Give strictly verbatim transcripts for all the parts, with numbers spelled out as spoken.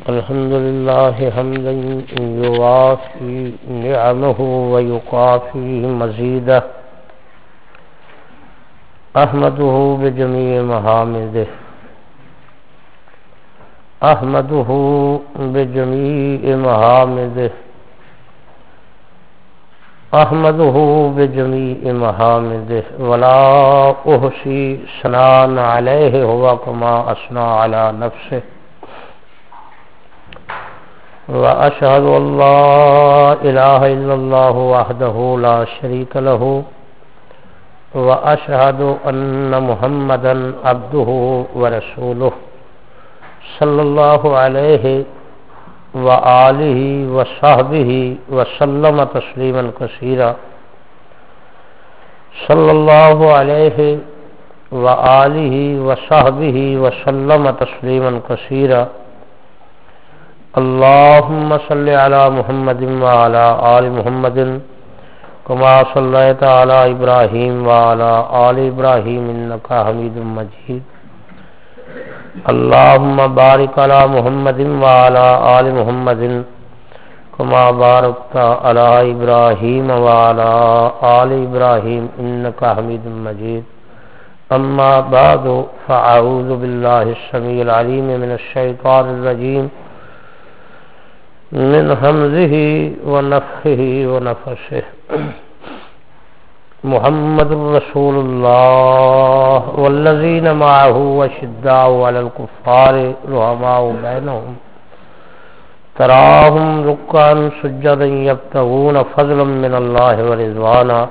الحمد لله حمدا يوافي نعمه ويقافي مزيده أحمده بجميع محامده أحمده بجميع محامده أحمده بجميع محامده ولا أحصي ثناء عليه هو كما أثنى على نفسه وأشهد أن لا إله إلا الله وحده لا شريك له وأشهد أن محمدا عبده ورسوله صلى الله عليه وآله وصحبه وسلم تسليما كثيرا صلى الله عليه وآله وصحبه وسلم تسليما كثيرا اللهم صل على محمد وعلى آل محمد كما صليت على إبراهيم وعلى آل إبراهيم إنك حميد مجيد اللهم بارك على محمد وعلى آل محمد كما باركت على إبراهيم وعلى آل إبراهيم إنك حميد مجيد أما بعد فأعوذ بالله السميع العليم من الشيطان الرجيم من همزه ونفخه ونفسه محمد رسول الله والذين معه وشداء على الكفار رحماء بينهم تراهم ركعا سجدا يبتغون فضلا من الله ورضوانا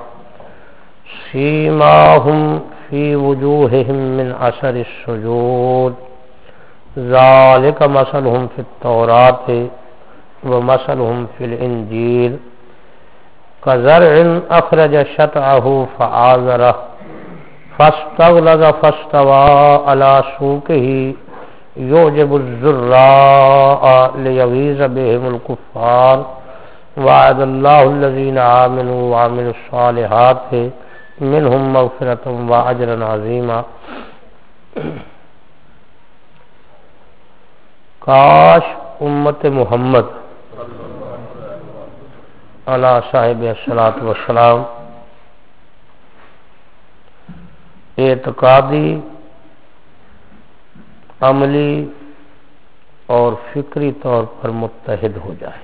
سيماهم في وجوههم من أثر السجود ذلك مثلهم في التوراة ومثلهم في الإنجيل كزرع أخرج شطأه فآزره فاستغلظ فاستوى على سوقه يعجب الزراء ليغيظ بهم الكفار وعد الله الذين آمنوا وعملوا الصالحات منهم مغفرة وأجرا عظيما. کاش امت محمد علی صاحب الصلاۃ والسلام اعتقادی، عملی اور فکری طور پر متحد ہو جائے.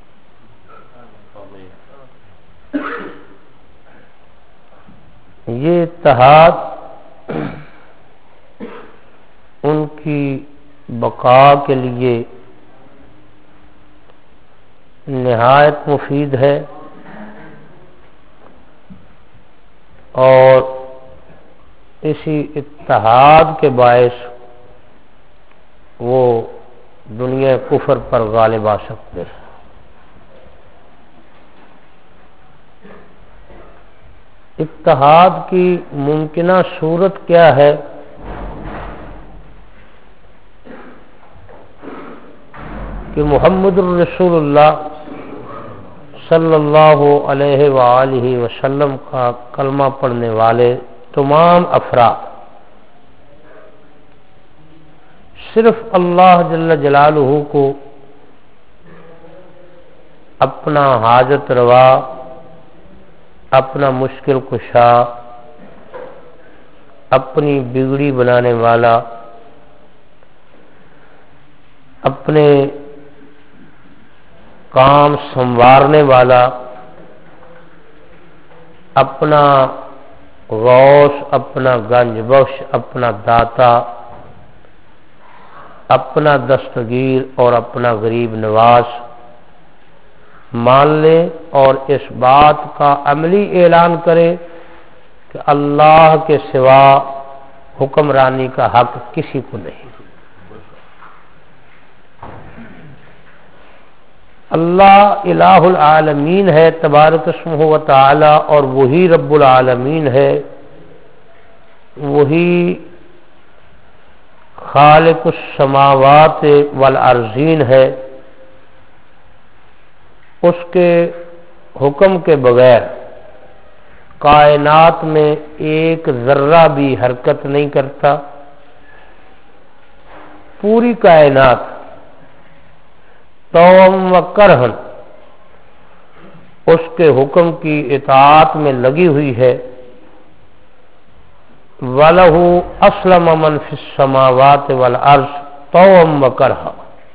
یہ اتحاد ان کی بقا کے لیے نہایت مفید ہے اور اسی اتحاد کے باعث وہ دنیا کفر پر غالب آ سکتے ہیں. اتحاد کی ممکنہ صورت کیا ہے؟ کہ محمد الرسول اللہ صلی اللہ علیہ وآلہ وسلم کا کلمہ پڑھنے والے تمام افراد صرف اللہ جل جلالہ کو اپنا حاجت روا، اپنا مشکل کشا، اپنی بگڑی بنانے والا، اپنے کام سنوارنے والا، اپنا غوث، اپنا گنج بخش، اپنا داتا، اپنا دستگیر اور اپنا غریب نواز مان لے اور اس بات کا عملی اعلان کرے کہ اللہ کے سوا حکمرانی کا حق کسی کو نہیں. اللہ الہ العالمین ہے تبارک اسمہ و تعالی، اور وہی رب العالمین ہے، وہی خالق السماوات والارضین ہے. اس کے حکم کے بغیر کائنات میں ایک ذرہ بھی حرکت نہیں کرتا. پوری کائنات طوعا و کرہن اس کے حکم کی اطاعت میں لگی ہوئی ہے. وَلَهُ أَسْلَمَ مَنْ فِي السَّمَاوَاتِ وَالْأَرْضِ طَوْعًا وَكَرْهًا.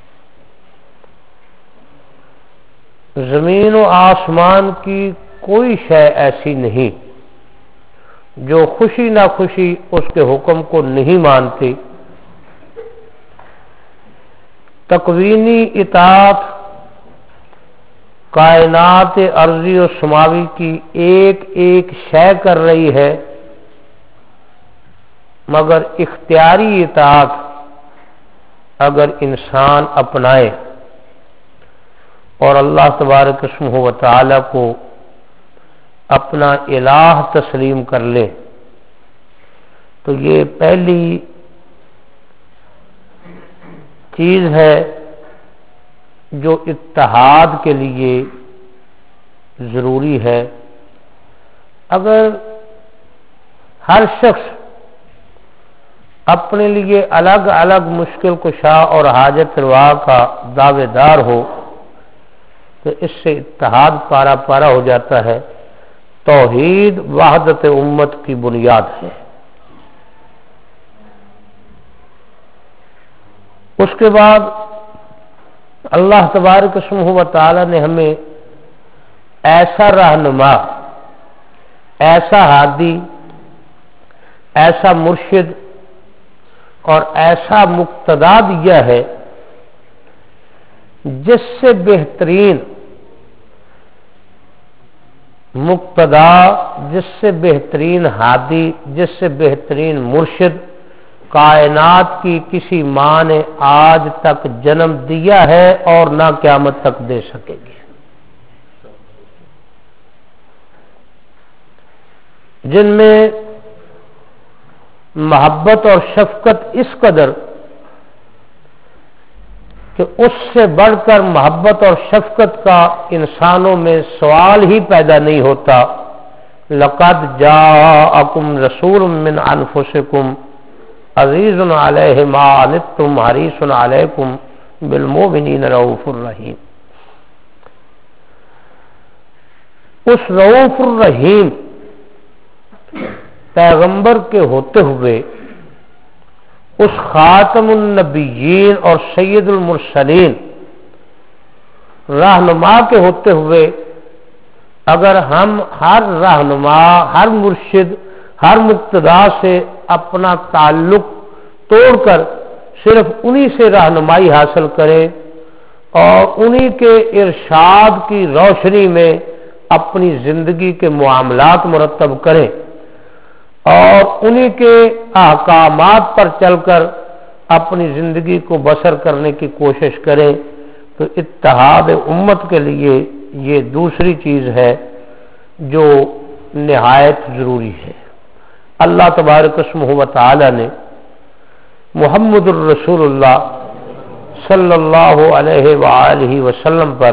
زمین و آسمان کی کوئی شے ایسی نہیں جو خوشی نہ خوشی اس کے حکم کو نہیں مانتی. تکوینی اطاعت کائنات ارضی و سماوی کی ایک ایک شے کر رہی ہے، مگر اختیاری اطاعت اگر انسان اپنائے اور اللہ تبارک اسمہ و تعالی کو اپنا الہ تسلیم کر لے تو یہ پہلی چیز ہے جو اتحاد کے لیے ضروری ہے. اگر ہر شخص اپنے لیے الگ الگ مشکل کشا اور حاجت روا کا دعوے دار ہو تو اس سے اتحاد پارا پارا ہو جاتا ہے. توحید وحدت امت کی بنیاد ہے. اس کے بعد اللہ تبارک اسمہ و تعالی نے ہمیں ایسا رہنما، ایسا ہادی، ایسا مرشد اور ایسا مقتدا دیا ہے جس سے بہترین مقتدا، جس سے بہترین ہادی، جس سے بہترین مرشد کائنات کی کسی ماں نے آج تک جنم دیا ہے اور نہ قیامت تک دے سکے گی. جن میں محبت اور شفقت اس قدر کہ اس سے بڑھ کر محبت اور شفقت کا انسانوں میں سوال ہی پیدا نہیں ہوتا. لقد جاءکم رسول من انفسکم عزیز علیہ ما عنتم حریص علیکم بالمؤمنین رؤوف الرحیم. اس رؤوف الرحیم پیغمبر کے ہوتے ہوئے، اس خاتم النبیین اور سید المرسلین رہنما کے ہوتے ہوئے، اگر ہم ہر رہنما، ہر مرشد، ہر مقتدا سے اپنا تعلق توڑ کر صرف انہی سے رہنمائی حاصل کریں اور انہی کے ارشاد کی روشنی میں اپنی زندگی کے معاملات مرتب کریں اور انہی کے احکامات پر چل کر اپنی زندگی کو بسر کرنے کی کوشش کریں تو اتحاد امت کے لیے یہ دوسری چیز ہے جو نہایت ضروری ہے. اللہ تبارک اسمہ و تعالی نے محمد الرسول اللہ صلی اللہ علیہ وآلہ وسلم پر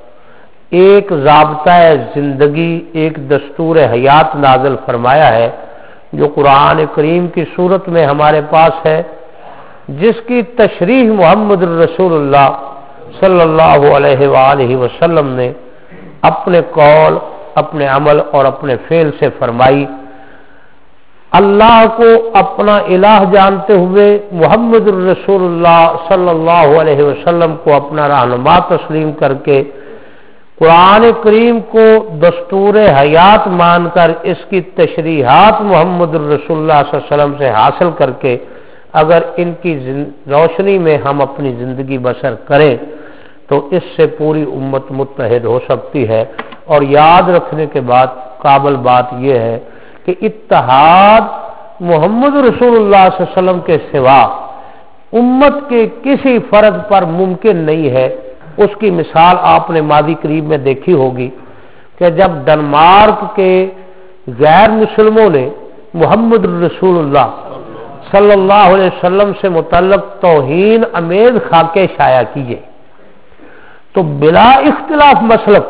ایک ضابطہ زندگی، ایک دستور حیات نازل فرمایا ہے جو قرآن کریم کی صورت میں ہمارے پاس ہے، جس کی تشریح محمد الرسول اللہ صلی اللہ علیہ وآلہ وسلم نے اپنے قول، اپنے عمل اور اپنے فعل سے فرمائی. اللہ کو اپنا الہ جانتے ہوئے محمد الرسول اللہ صلی اللہ علیہ وسلم کو اپنا رہنما تسلیم کر کے قرآن کریم کو دستور حیات مان کر اس کی تشریحات محمد الرسول اللہ صلی اللہ علیہ وسلم سے حاصل کر کے اگر ان کی روشنی میں ہم اپنی زندگی بسر کریں تو اس سے پوری امت متحد ہو سکتی ہے. اور یاد رکھنے کے بعد قابل بات یہ ہے کہ اتحاد محمد رسول اللہ صلی اللہ علیہ وسلم کے سوا امت کے کسی فرد پر ممکن نہیں ہے. اس کی مثال آپ نے ماضی قریب میں دیکھی ہوگی کہ جب ڈنمارک کے غیر مسلموں نے محمد رسول اللہ صلی اللہ علیہ وسلم سے متعلق توہین آمیز خاکے شائع کیے تو بلا اختلاف مسلک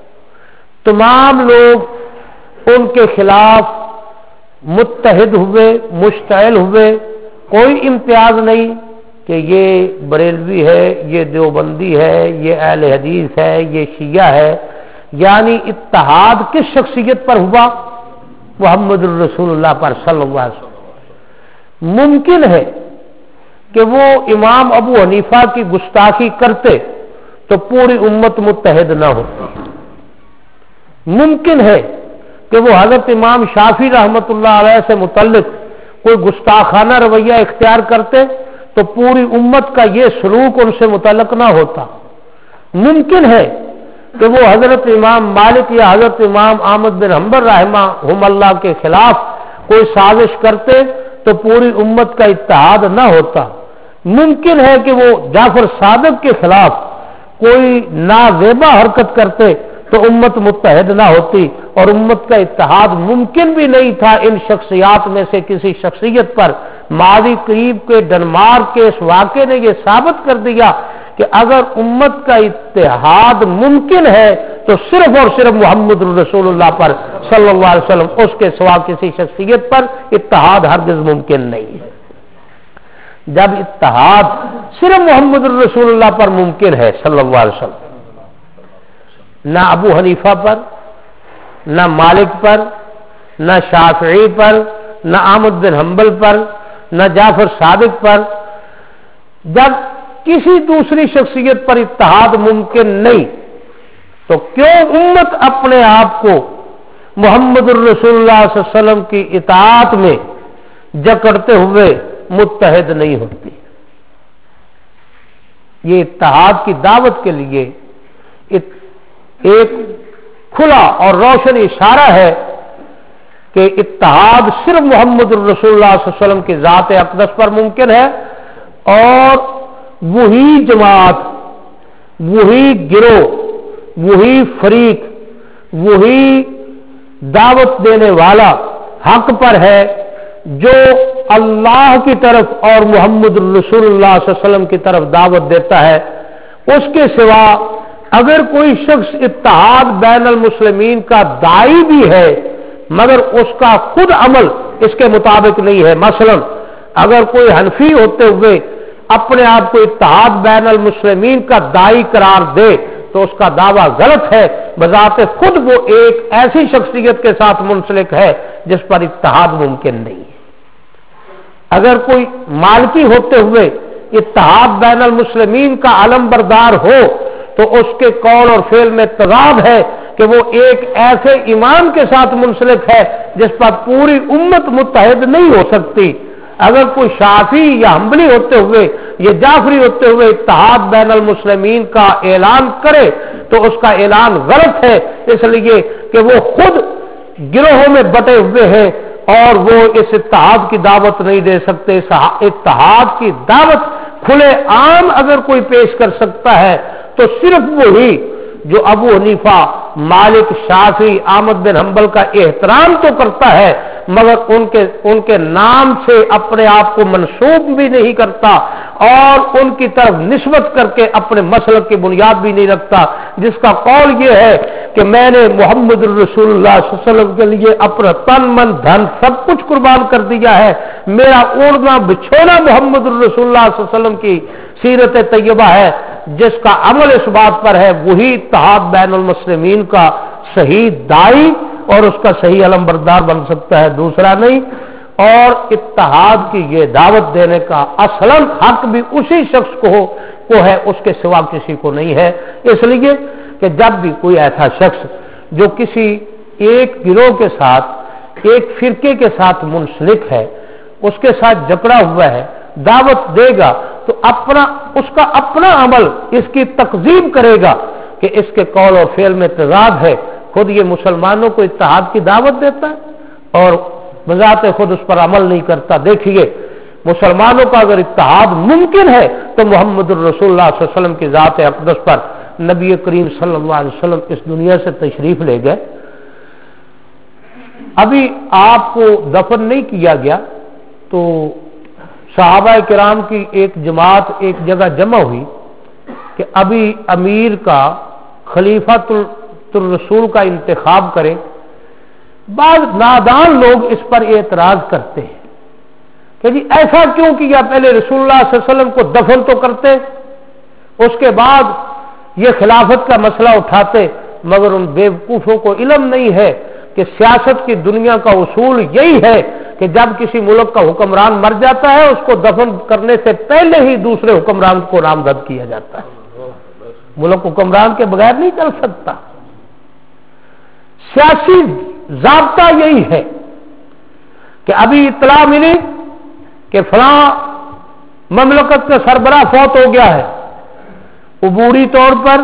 تمام لوگ ان کے خلاف متحد ہوئے، مشتعل ہوئے، کوئی امتیاز نہیں، کہ یہ بریلوی ہے، یہ دیوبندی ہے، یہ اہل حدیث ہے، یہ شیعہ ہے، یعنی اتحاد کس شخصیت پر ہوا؟ محمد الرسول اللہ پر صلی اللہ علیہ وسلم۔ ممکن ہے کہ وہ امام ابو حنیفہ کی گستاخی کرتے تو پوری امت متحد نہ ہوتی، ممکن ہے کہ وہ حضرت امام شافعی رحمۃ اللہ علیہ سے متعلق کوئی گستاخانہ رویہ اختیار کرتے تو پوری امت کا یہ سلوک ان سے متعلق نہ ہوتا، ممکن ہے کہ وہ حضرت امام مالک یا حضرت امام احمد بن حنبل رحمہم اللہ کے خلاف کوئی سازش کرتے تو پوری امت کا اتحاد نہ ہوتا، ممکن ہے کہ وہ جعفر صادق کے خلاف کوئی نازیبا حرکت کرتے تو امت متحد نہ ہوتی، اور امت کا اتحاد ممکن بھی نہیں تھا ان شخصیات میں سے کسی شخصیت پر۔ ماضی قریب کے ڈنمارک کے اس واقعے نے یہ ثابت کر دیا کہ اگر امت کا اتحاد ممکن ہے تو صرف اور صرف محمد الرسول اللہ پر صلی اللہ علیہ وسلم، اس کے سوا کسی شخصیت پر اتحاد ہرگز ممکن نہیں ہے۔ جب اتحاد صرف محمد الرسول اللہ پر ممکن ہے صلی اللہ علیہ وسلم، نہ ابو حنیفہ پر، نہ مالک پر، نہ شافعی پر، نہ احمد بن حنبل پر، نہ جعفر صادق پر، جب کسی دوسری شخصیت پر اتحاد ممکن نہیں تو کیوں امت اپنے آپ کو محمد الرسول اللہ صلی اللہ علیہ وسلم کی اطاعت میں جکڑتے ہوئے متحد نہیں ہوتی؟ یہ اتحاد کی دعوت کے لیے ایک کھلا اور روشن اشارہ ہے کہ اتحاد صرف محمد الرسول اللہ صلی اللہ علیہ وسلم کی ذات اقدس پر ممکن ہے، اور وہی جماعت، وہی گروہ، وہی فریق، وہی دعوت دینے والا حق پر ہے جو اللہ کی طرف اور محمد الرسول اللہ صلی اللہ علیہ وسلم کی طرف دعوت دیتا ہے۔ اس کے سوا اگر کوئی شخص اتحاد بین المسلمین کا داعی بھی ہے مگر اس کا خود عمل اس کے مطابق نہیں ہے، مثلا اگر کوئی حنفی ہوتے ہوئے اپنے آپ کو اتحاد بین المسلمین کا داعی قرار دے تو اس کا دعویٰ غلط ہے، بذات خود وہ ایک ایسی شخصیت کے ساتھ منسلک ہے جس پر اتحاد ممکن نہیں ہے۔ اگر کوئی مالکی ہوتے ہوئے اتحاد بین المسلمین کا علم بردار ہو تو اس کے قول اور فعل میں تضاد ہے کہ وہ ایک ایسے امام کے ساتھ منسلک ہے جس پر پوری امت متحد نہیں ہو سکتی۔ اگر کوئی شافعی یا حنبلی ہوتے ہوئے یا جعفری ہوتے ہوئے اتحاد بین المسلمین کا اعلان کرے تو اس کا اعلان غلط ہے، اس لیے کہ وہ خود گروہوں میں بٹے ہوئے ہیں اور وہ اس اتحاد کی دعوت نہیں دے سکتے۔ اتحاد کی دعوت کھلے عام اگر کوئی پیش کر سکتا ہے تو صرف وہی جو ابو حنیفہ، مالک، شافعی، احمد بن حنبل کا احترام تو کرتا ہے مگر ان کے ان کے نام سے اپنے آپ کو منسوب بھی نہیں کرتا اور ان کی طرف نسبت کر کے اپنے مسلک کی بنیاد بھی نہیں رکھتا، جس کا قول یہ ہے کہ میں نے محمد الرسول اللہ صلی اللہ علیہ وسلم کے لیے اپنا تن من دھن سب کچھ قربان کر دیا ہے، میرا اوڑھنا بچھونا محمد الرسول اللہ صلی اللہ علیہ وسلم کی سیرت طیبہ ہے، جس کا عمل اس بات پر ہے وہی اتحاد بین المسلمین کا صحیح داعی اور اس کا صحیح علم بردار بن سکتا ہے، دوسرا نہیں۔ اور اتحاد کی یہ دعوت دینے کا اصلاً حق بھی اسی شخص کو ہو کو ہے، اس کے سوا کسی کو نہیں ہے، اس لیے کہ جب بھی کوئی ایسا شخص جو کسی ایک گروہ کے ساتھ، ایک فرقے کے ساتھ منسلک ہے، اس کے ساتھ جکڑا ہوا ہے، دعوت دے گا تو اپنا اس کا اپنا عمل اس کی تکذیب کرے گا کہ اس کے قول اور فعل میں تضاد ہے، خود یہ مسلمانوں کو اتحاد کی دعوت دیتا ہے اور بذات خود اس پر عمل نہیں کرتا۔ دیکھیے مسلمانوں کا اگر اتحاد ممکن ہے تو محمد الرسول اللہ صلی اللہ علیہ وسلم کی ذات اقدس پر نبی کریم صلی اللہ علیہ وسلم اس دنیا سے تشریف لے گئے، ابھی آپ کو دفن نہیں کیا گیا تو صحابہ کرام کی ایک جماعت ایک جگہ جمع ہوئی کہ ابھی امیر کا، خلیفۃ الرسول کا انتخاب کریں۔ بعض نادان لوگ اس پر اعتراض کرتے ہیں کہ جی ایسا کیوں کیا، پہلے رسول اللہ صلی اللہ علیہ وسلم کو دفن تو کرتے، اس کے بعد یہ خلافت کا مسئلہ اٹھاتے، مگر ان بیوقوفوں کو علم نہیں ہے کہ سیاست کی دنیا کا اصول یہی ہے کہ جب کسی ملک کا حکمران مر جاتا ہے اس کو دفن کرنے سے پہلے ہی دوسرے حکمران کو نامزد کیا جاتا ہے، ملک حکمران کے بغیر نہیں چل سکتا۔ سیاسی ضابطہ یہی ہے کہ ابھی اطلاع ملی کہ فلاں مملکت کا سربراہ فوت ہو گیا ہے، عبوری طور پر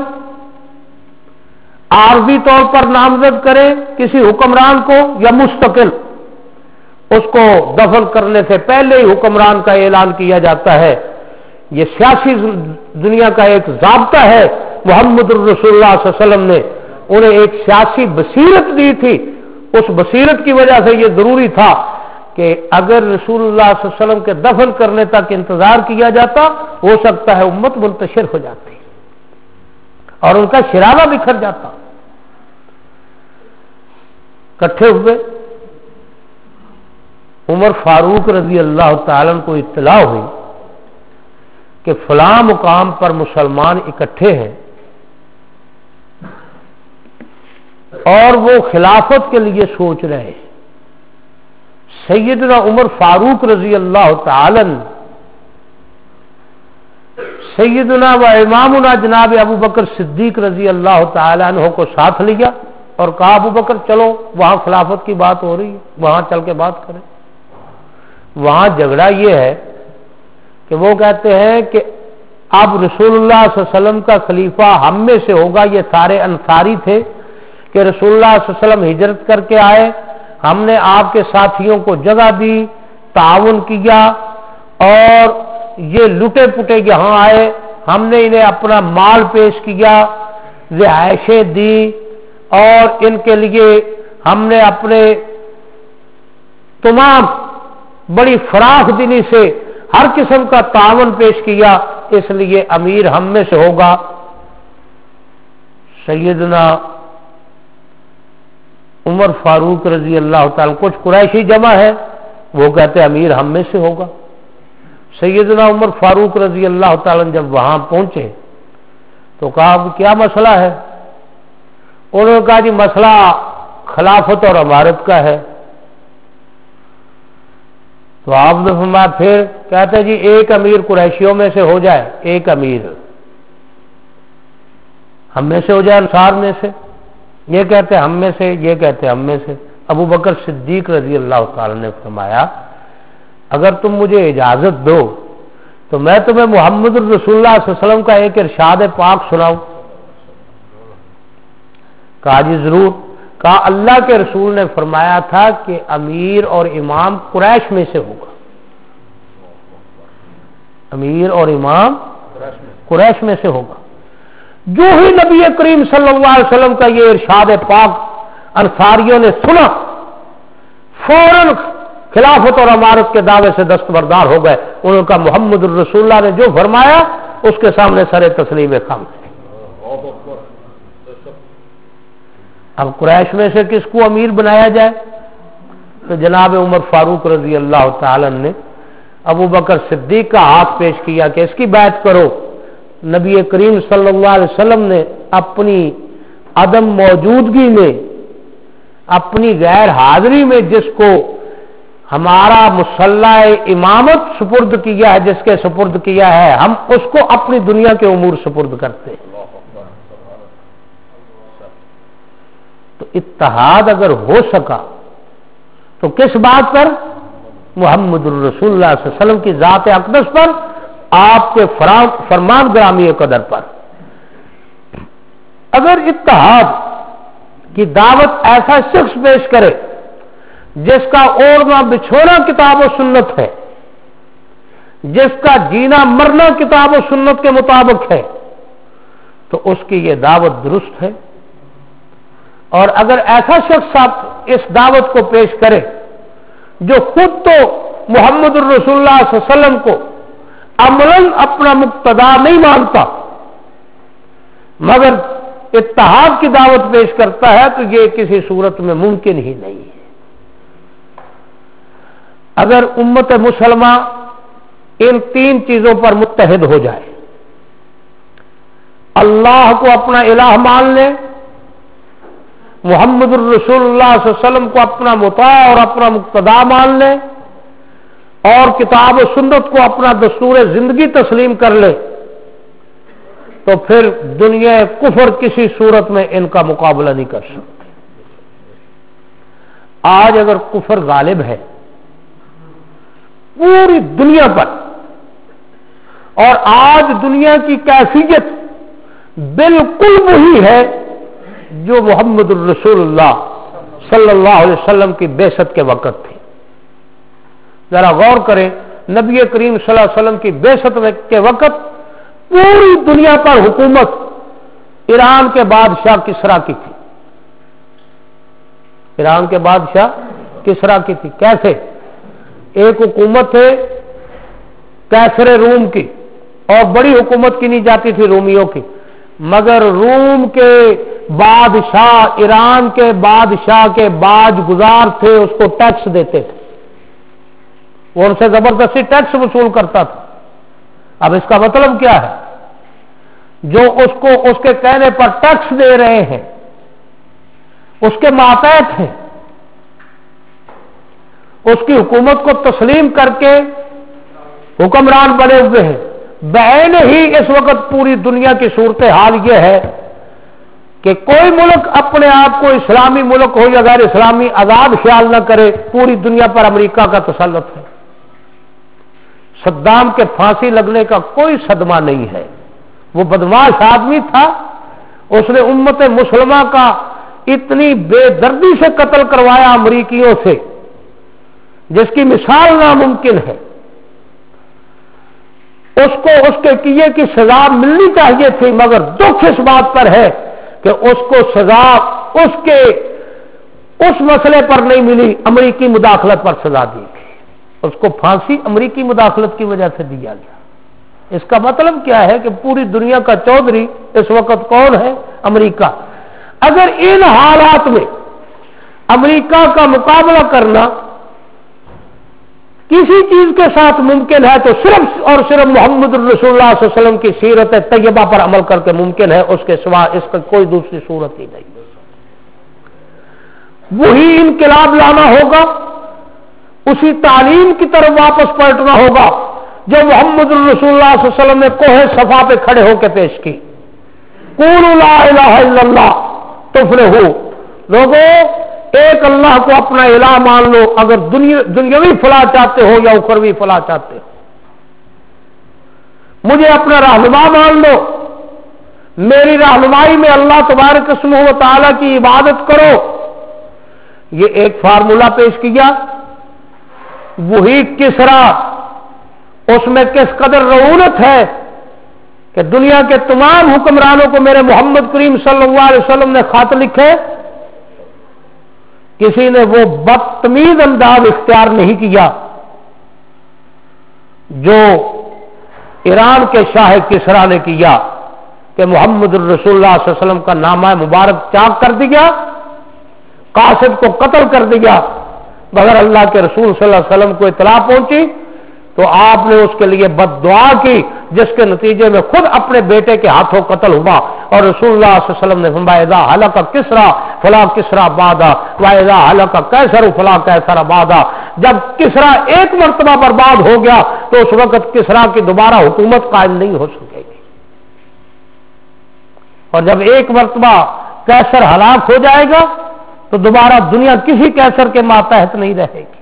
عارضی طور پر نامزد کرے کسی حکمران کو یا مستقل، اس کو دفن کرنے سے پہلے ہی حکمران کا اعلان کیا جاتا ہے۔ یہ سیاسی دنیا کا ایک ضابطہ ہے، محمد الرسول اللہ صلی اللہ علیہ وسلم نے انہیں ایک سیاسی بصیرت دی تھی، اس بصیرت کی وجہ سے یہ ضروری تھا کہ اگر رسول اللہ صلی اللہ علیہ وسلم کے دفن کرنے تک انتظار کیا جاتا ہو سکتا ہے امت منتشر ہو جاتی اور ان کا شرارہ بکھر جاتا۔ کٹھے ہوئے، عمر فاروق رضی اللہ تعالیٰ کو اطلاع ہوئی کہ فلاں مقام پر مسلمان اکٹھے ہیں اور وہ خلافت کے لیے سوچ رہے ہیں۔ سیدنا عمر فاروق رضی اللہ تعالی سیدنا و امامنا جناب ابو بکر صدیق رضی اللہ تعالی عنہ کو ساتھ لیا اور کہا ابو بکر چلو وہاں خلافت کی بات ہو رہی ہے، وہاں چل کے بات کریں۔ وہاں جھگڑا یہ ہے کہ وہ کہتے ہیں کہ اب رسول اللہ صلی اللہ علیہ وسلم کا خلیفہ ہم میں سے ہوگا، یہ سارے انصاری تھے کہ رسول اللہ صلی اللہ علیہ وسلم ہجرت کر کے آئے، ہم نے آپ کے ساتھیوں کو جگہ دی، تعاون کیا اور یہ لٹے پٹے یہاں آئے، ہم نے انہیں اپنا مال پیش کیا، رہائشیں دی اور ان کے لیے ہم نے اپنے تمام بڑی فراخ دلی سے ہر قسم کا تعاون پیش کیا، اس لیے امیر ہم میں سے ہوگا۔ سیدنا عمر فاروق رضی اللہ تعالیٰ، کچھ قریشی جمع ہے، وہ کہتے امیر ہم میں سے ہوگا۔ سیدنا عمر فاروق رضی اللہ تعالیٰ جب وہاں پہنچے تو کہا کیا مسئلہ ہے؟ انہوں نے کہا جی مسئلہ خلافت اور امارت کا ہے۔ تو آپ نے فرمایا پھر؟ کہتے جی ایک امیر قریشیوں میں سے ہو جائے، ایک امیر ہم میں سے ہو جائے، انصار میں سے، یہ کہتے ہم میں سے، یہ کہتے ہم میں سے۔ ابو بکر صدیق رضی اللہ تعالی نے فرمایا اگر تم مجھے اجازت دو تو میں تمہیں محمد الرسول اللہ صلی اللہ علیہ وسلم کا ایک ارشاد پاک سناؤں۔ کہا جی ضرور۔ کہا اللہ کے رسول نے فرمایا تھا کہ امیر اور امام قریش میں سے ہوگا، امیر اور امام قریش میں سے ہوگا۔ جو ہی نبی کریم صلی اللہ علیہ وسلم کا یہ ارشاد پاک انصاریوں نے سنا، فوراً خلافت اور امارت کے دعوے سے دستبردار ہو گئے۔ انہوں کا محمد الرسول اللہ نے جو فرمایا اس کے سامنے سر تسلیم خم ہے۔ اب قریش میں سے کس کو امیر بنایا جائے؟ تو جناب عمر فاروق رضی اللہ تعالی نے ابو بکر صدیق کا ہاتھ پیش کیا کہ اس کی بیعت کرو۔ نبی کریم صلی اللہ علیہ وسلم نے اپنی عدم موجودگی میں، اپنی غیر حاضری میں جس کو ہمارا مسلح امامت سپرد کیا ہے، جس کے سپرد کیا ہے، ہم اس کو اپنی دنیا کے امور سپرد کرتے ہیں۔ تو اتحاد اگر ہو سکا تو کس بات پر؟ محمد الرسول اللہ صلی اللہ علیہ وسلم کی ذات اقدس پر، آپ کے فرمان گرامی قدر پر۔ اگر اتحاد کی دعوت ایسا شخص پیش کرے جس کا اوڑھنا بچھونا کتاب و سنت ہے، جس کا جینا مرنا کتاب و سنت کے مطابق ہے، تو اس کی یہ دعوت درست ہے۔ اور اگر ایسا شخص اس دعوت کو پیش کرے جو خود تو محمد الرسول اللہ صلی اللہ علیہ وسلم کو عملاً اپنا مقتدا نہیں مانتا مگر اتحاد کی دعوت پیش کرتا ہے، تو یہ کسی صورت میں ممکن ہی نہیں ہے۔ اگر امت مسلمہ ان تین چیزوں پر متحد ہو جائے، اللہ کو اپنا الہ مان لے، محمد الرسول اللہ صلی اللہ علیہ وسلم کو اپنا مطاع اور اپنا مقتدا مان لے، اور کتاب و سنت کو اپنا دستور زندگی تسلیم کر لے، تو پھر دنیا کفر کسی صورت میں ان کا مقابلہ نہیں کر سکتی۔ آج اگر کفر غالب ہے پوری دنیا پر، اور آج دنیا کی کیفیت بالکل وہی ہے جو محمد الرسول اللہ صلی اللہ علیہ وسلم کی بعثت کے وقت تھی۔ ذرا غور کریں، نبی کریم صلی اللہ علیہ وسلم کی بعثت کے وقت پوری دنیا پر حکومت ایران کے بادشاہ کسرا کی تھی۔ ایران کے بادشاہ کسرا کی تھی۔ کیسے؟ ایک حکومت ہے کیسر روم کی، اور بڑی حکومت کی نہیں جاتی تھی رومیوں کی، مگر روم کے بادشاہ ایران کے بادشاہ کے باج گزار تھے، اس کو ٹیکس دیتے تھے، وہ ان سے زبردستی ٹیکس وصول کرتا تھا۔ اب اس کا مطلب کیا ہے؟ جو اس کو اس کے کہنے پر ٹیکس دے رہے ہیں، اس کے ماتحت ہیں، اس کی حکومت کو تسلیم کر کے حکمران بنے ہوئے ہیں۔ بعین ہی اس وقت پوری دنیا کی صورتحال یہ ہے کہ کوئی ملک اپنے آپ کو اسلامی ملک ہو یا غیر اسلامی آزاد خیال نہ کرے، پوری دنیا پر امریکہ کا تسلط ہے۔ صدام کے پھانسی لگنے کا کوئی صدمہ نہیں ہے، وہ بدماش آدمی تھا، اس نے امت مسلمہ کا اتنی بے دردی سے قتل کروایا امریکیوں سے جس کی مثال ناممکن ہے۔ اس کو اس کے کیے کی سزا ملنی چاہیے تھی، مگر دکھ اس بات پر ہے کہ اس کو سزا اس کے اس مسئلے پر نہیں ملی، امریکی مداخلت پر سزا دی گئی۔ اس کو پھانسی امریکی مداخلت کی وجہ سے دیا گیا۔ اس کا مطلب کیا ہے کہ پوری دنیا کا چودھری اس وقت کون ہے؟ امریکہ۔ اگر ان حالات میں امریکہ کا مقابلہ کرنا کسی چیز کے ساتھ ممکن ہے تو صرف اور صرف محمد الرسول اللہ صلی اللہ علیہ وسلم کی سیرت طیبہ پر عمل کر کے ممکن ہے، اس کے سوا اس کا کوئی دوسری صورت ہی نہیں۔ وہی انقلاب لانا ہوگا، اسی تعلیم کی طرف واپس پلٹنا ہوگا جو محمد الرسول اللہ صلی اللہ علیہ وسلم نے کوہ صفا پہ کھڑے ہو کے پیش کی۔ قولوا لا الہ الا اللہ تفلحوا، لوگوں ایک اللہ کو اپنا الہ مان لو اگر دنیاوی فلاح چاہتے ہو یا اخروی فلاح چاہتے ہو۔ مجھے اپنا رہنما مان لو، میری رہنمائی میں اللہ تبارک اسمہ و تعالی کی عبادت کرو۔ یہ ایک فارمولہ پیش کیا، وہی کسرا، اس میں کس قدر رعونت ہے کہ دنیا کے تمام حکمرانوں کو میرے محمد کریم صلی اللہ علیہ وسلم نے خط لکھے، کسی نے وہ بدتمیز انداز اختیار نہیں کیا جو ایران کے شاہ کسرا نے کیا کہ محمد الرسول اللہ صلی اللہ علیہ وسلم کا نامہ مبارک چاک کر دیا، قاصد کو قتل کر دیا، مگر اللہ کے رسول صلی اللہ علیہ وسلم کو اطلاع پہنچی تو آپ نے اس کے لیے بد دعا کی، جس کے نتیجے میں خود اپنے بیٹے کے ہاتھوں قتل ہوا، اور رسول اللہ صلی اللہ علیہ وسلم نے فرمایا اذا ہلک کسرا فلا کسرا بعدا واذا ہلک قیصر فلا قیصر بعدا، جب کسرا ایک مرتبہ برباد ہو گیا تو اس وقت کسرا کی دوبارہ حکومت قائم نہیں ہو سکے گی، اور جب ایک مرتبہ قیصر ہلاک ہو جائے گا تو دوبارہ دنیا کسی قیصر کے ماتحت نہیں رہے گی۔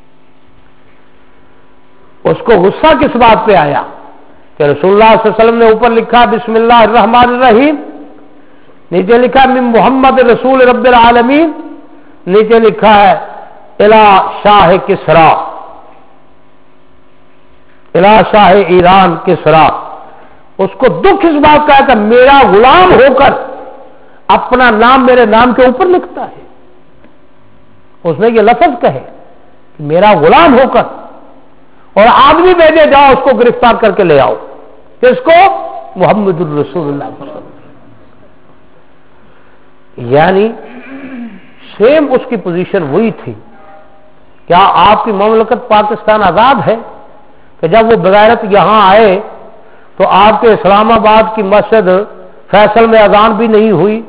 اس کو غصہ کس بات پہ آیا کہ رسول اللہ صلی اللہ علیہ وسلم نے اوپر لکھا بسم اللہ الرحمن الرحیم، نیچے لکھا من محمد رسول رب العالمین، نیچے لکھا ہے الی شاہ کسرا، الی شاہ ایران کسرا۔ اس کو دکھ اس بات کا ہے کہ میرا غلام ہو کر اپنا نام میرے نام کے اوپر لکھتا ہے، اس نے یہ لفظ کہے کہ میرا غلام ہو کر، اور آدمی بھیجے جاؤ اس کو گرفتار کر کے لے آؤ، کس کو؟ محمد الرسول اللہ صلی اللہ علیہ وسلم۔ یعنی سیم اس کی پوزیشن وہی تھی کیا آپ کی مملکت پاکستان آزاد ہے کہ جب وہ بغیرت یہاں آئے تو آپ کے اسلام آباد کی مسجد فیصل میں اذان بھی نہیں ہوئی،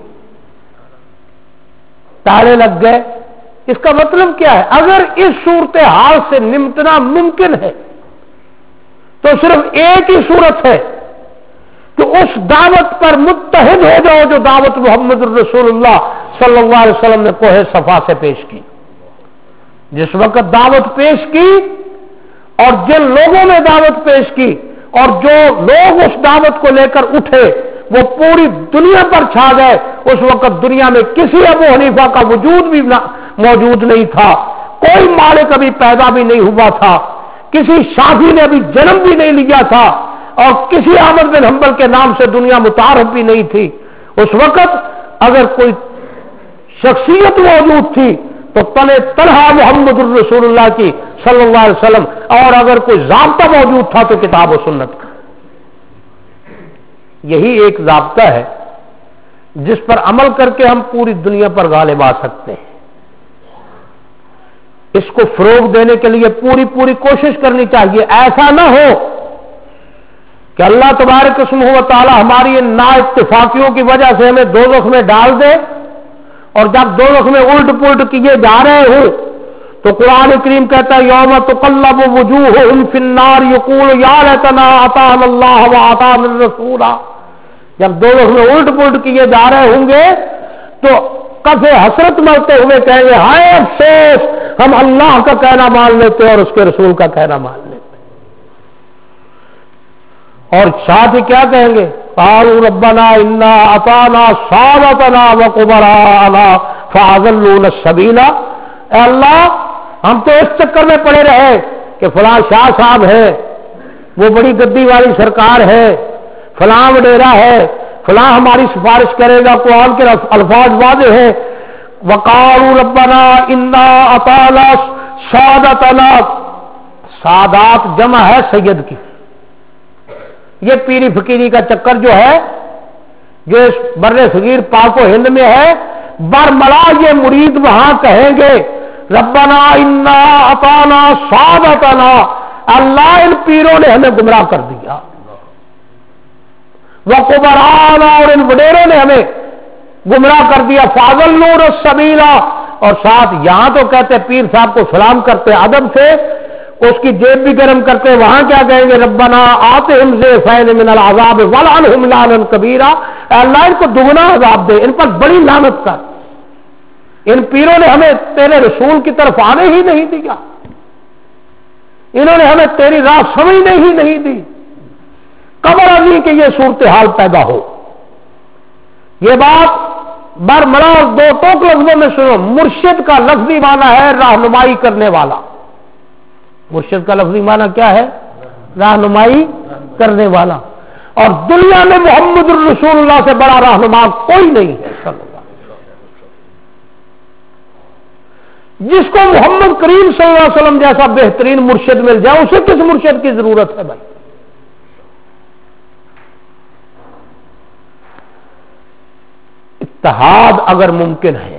تالے لگ گئے؟ اس کا مطلب کیا ہے؟ اگر اس صورتحال سے نمٹنا ممکن ہے تو صرف ایک ہی صورت ہے کہ اس دعوت پر متحد ہو جاؤ جو دعوت محمد الرسول اللہ صلی اللہ علیہ وسلم نے کوہ صفا سے پیش کی۔ جس وقت دعوت پیش کی اور جن لوگوں نے دعوت پیش کی اور جو لوگ اس دعوت کو لے کر اٹھے وہ پوری دنیا پر چھا گئے، اس وقت دنیا میں کسی ابو حنیفہ کا وجود بھی موجود نہیں تھا، کوئی مالک ابھی پیدا بھی نہیں ہوا تھا، کسی شافعی نے ابھی جنم بھی نہیں لیا تھا، اور کسی احمد بن حنبل کے نام سے دنیا متعارف بھی نہیں تھی۔ اس وقت اگر کوئی شخصیت موجود تھی تو تنے تنہا محمد الرسول اللہ کی صلی اللہ علیہ وسلم، اور اگر کوئی ضابطہ موجود تھا تو کتاب و سنت کا۔ یہی ایک ضابطہ ہے جس پر عمل کر کے ہم پوری دنیا پر غالب آ سکتے ہیں۔ اس کو فروغ دینے کے لیے پوری پوری کوشش کرنی چاہیے۔ ایسا نہ ہو کہ اللہ تبارک و تعالی ہماری ان نا اتفاقیوں کی وجہ سے ہمیں دوزخ میں ڈال دے، اور جب دوزخ میں الٹ پلٹ کیے جا رہے ہوں تو قرآن کریم کہتا ہے یوم تقلب وجوہہم فی النار یقول یا لیتنا اطعنا اللہ واطعنا الرسول۔ جب دوزخ میں الٹ پلٹ کیے جا رہے ہوں گے تو کف حسرت ملتے ہوئے کہیں گے ہائے افسوس، ہم اللہ کا کہنا مان لیتے اور اس کے رسول کا کہنا مان لیتے۔ اور ساتھ ہی کیا کہیں گے؟ قالوا ربنا انا اطعنا سادتنا وكبراءنا فاضلونا السبيل۔ اے اللہ، ہم تو اس چکر میں پڑے رہے کہ فلاں شاہ صاحب ہے، وہ بڑی گدی والی سرکار ہے، فلاں وڈیرا ہے، فلاں ہماری سفارش کرے گا، قرآن کے الفاظ واضح ہیں وقالوا ربنا انا اطعنا سادتنا۔ سادات جمع ہے سید کی۔ یہ پیری فقیری کا چکر جو ہے جو اس بر صغیر پاک و ہند میں ہے، برملا یہ مرید وہاں کہیں گے ربنا انا اطعنا سادتنا، اللہ ان پیروں نے ہمیں گمراہ کر دیا، وکبراءنا، اور ان وڈیروں نے ہمیں گمراہ کر دیا، فاضلونا السبیل۔ اور ساتھ یہاں تو کہتے پیر صاحب کو سلام کرتے ادب سے، اس کی جیب بھی گرم کرتے، وہاں کیا کہیں گے ربنا آتہم ضعفین من العذاب والعنہم لعنا کبیرا۔ اے اللہ ان کو دگنا عذاب دے، ان پر بڑی لعنت کر، ان پیروں نے ہمیں تیرے رسول کی طرف آنے ہی نہیں دیا، انہوں نے ہمیں تیری راہ سمجھنے ہی نہیں دی۔ قبر ازیں کہ یہ صورتحال پیدا ہو۔ یہ بات برملا دو ٹوک لفظوں میں سنو۔ مرشد کا لفظی معنی ہے رہنمائی کرنے والا۔ مرشد کا لفظی معنی کیا ہے؟ رہنمائی کرنے والا۔ اور دنیا میں محمد الرسول اللہ سے بڑا رہنما کوئی نہیں ہے صلی اللہ علیہ وسلم۔ جس کو محمد کریم صلی اللہ علیہ وسلم جیسا بہترین مرشد مل جائے اسے کس مرشد کی ضرورت ہے بھائی؟ اتحاد اگر ممکن ہے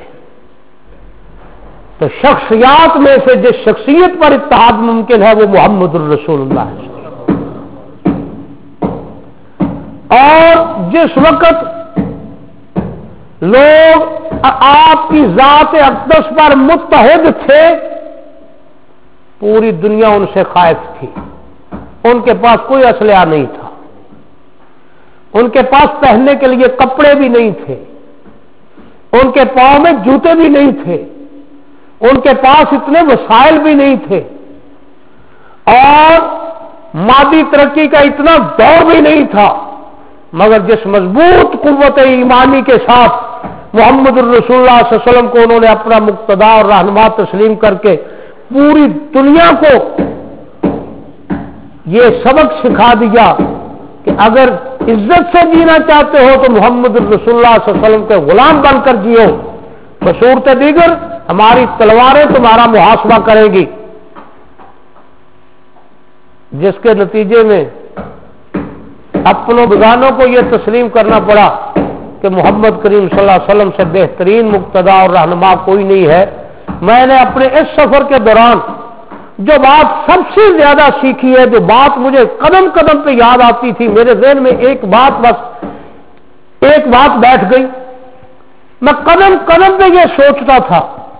تو شخصیات میں سے جس شخصیت پر اتحاد ممکن ہے وہ محمد الرسول اللہ ہے۔ اور جس وقت لوگ آپ کی ذات اقدس پر متحد تھے پوری دنیا ان سے خائف تھی، ان کے پاس کوئی اسلحہ نہیں تھا، ان کے پاس پہننے کے لیے کپڑے بھی نہیں تھے، ان کے پاؤں میں جوتے بھی نہیں تھے، ان کے پاس اتنے وسائل بھی نہیں تھے، اور مادی ترقی کا اتنا دور بھی نہیں تھا، مگر جس مضبوط قوت ایمانی کے ساتھ محمد الرسول اللہ صلی اللہ علیہ وسلم کو انہوں نے اپنا مقتدا اور رہنما تسلیم کر کے پوری دنیا کو یہ سبق سکھا دیا کہ اگر عزت سے جینا چاہتے ہو تو محمد الرسول اللہ صلی اللہ علیہ وسلم کے غلام بن کر جیو، بصورت دیگر ہماری تلواریں تمہارا محاسبہ کریں گی۔ جس کے نتیجے میں اپنوں بگانوں کو یہ تسلیم کرنا پڑا کہ محمد کریم صلی اللہ علیہ وسلم سے بہترین مقتدا اور رہنما کوئی نہیں ہے۔ میں نے اپنے اس سفر کے دوران جو بات سب سے زیادہ سیکھی ہے, جو بات مجھے قدم قدم پہ یاد آتی تھی, میرے ذہن میں ایک بات بس ایک بات بیٹھ گئی. میں قدم قدم پہ یہ سوچتا تھا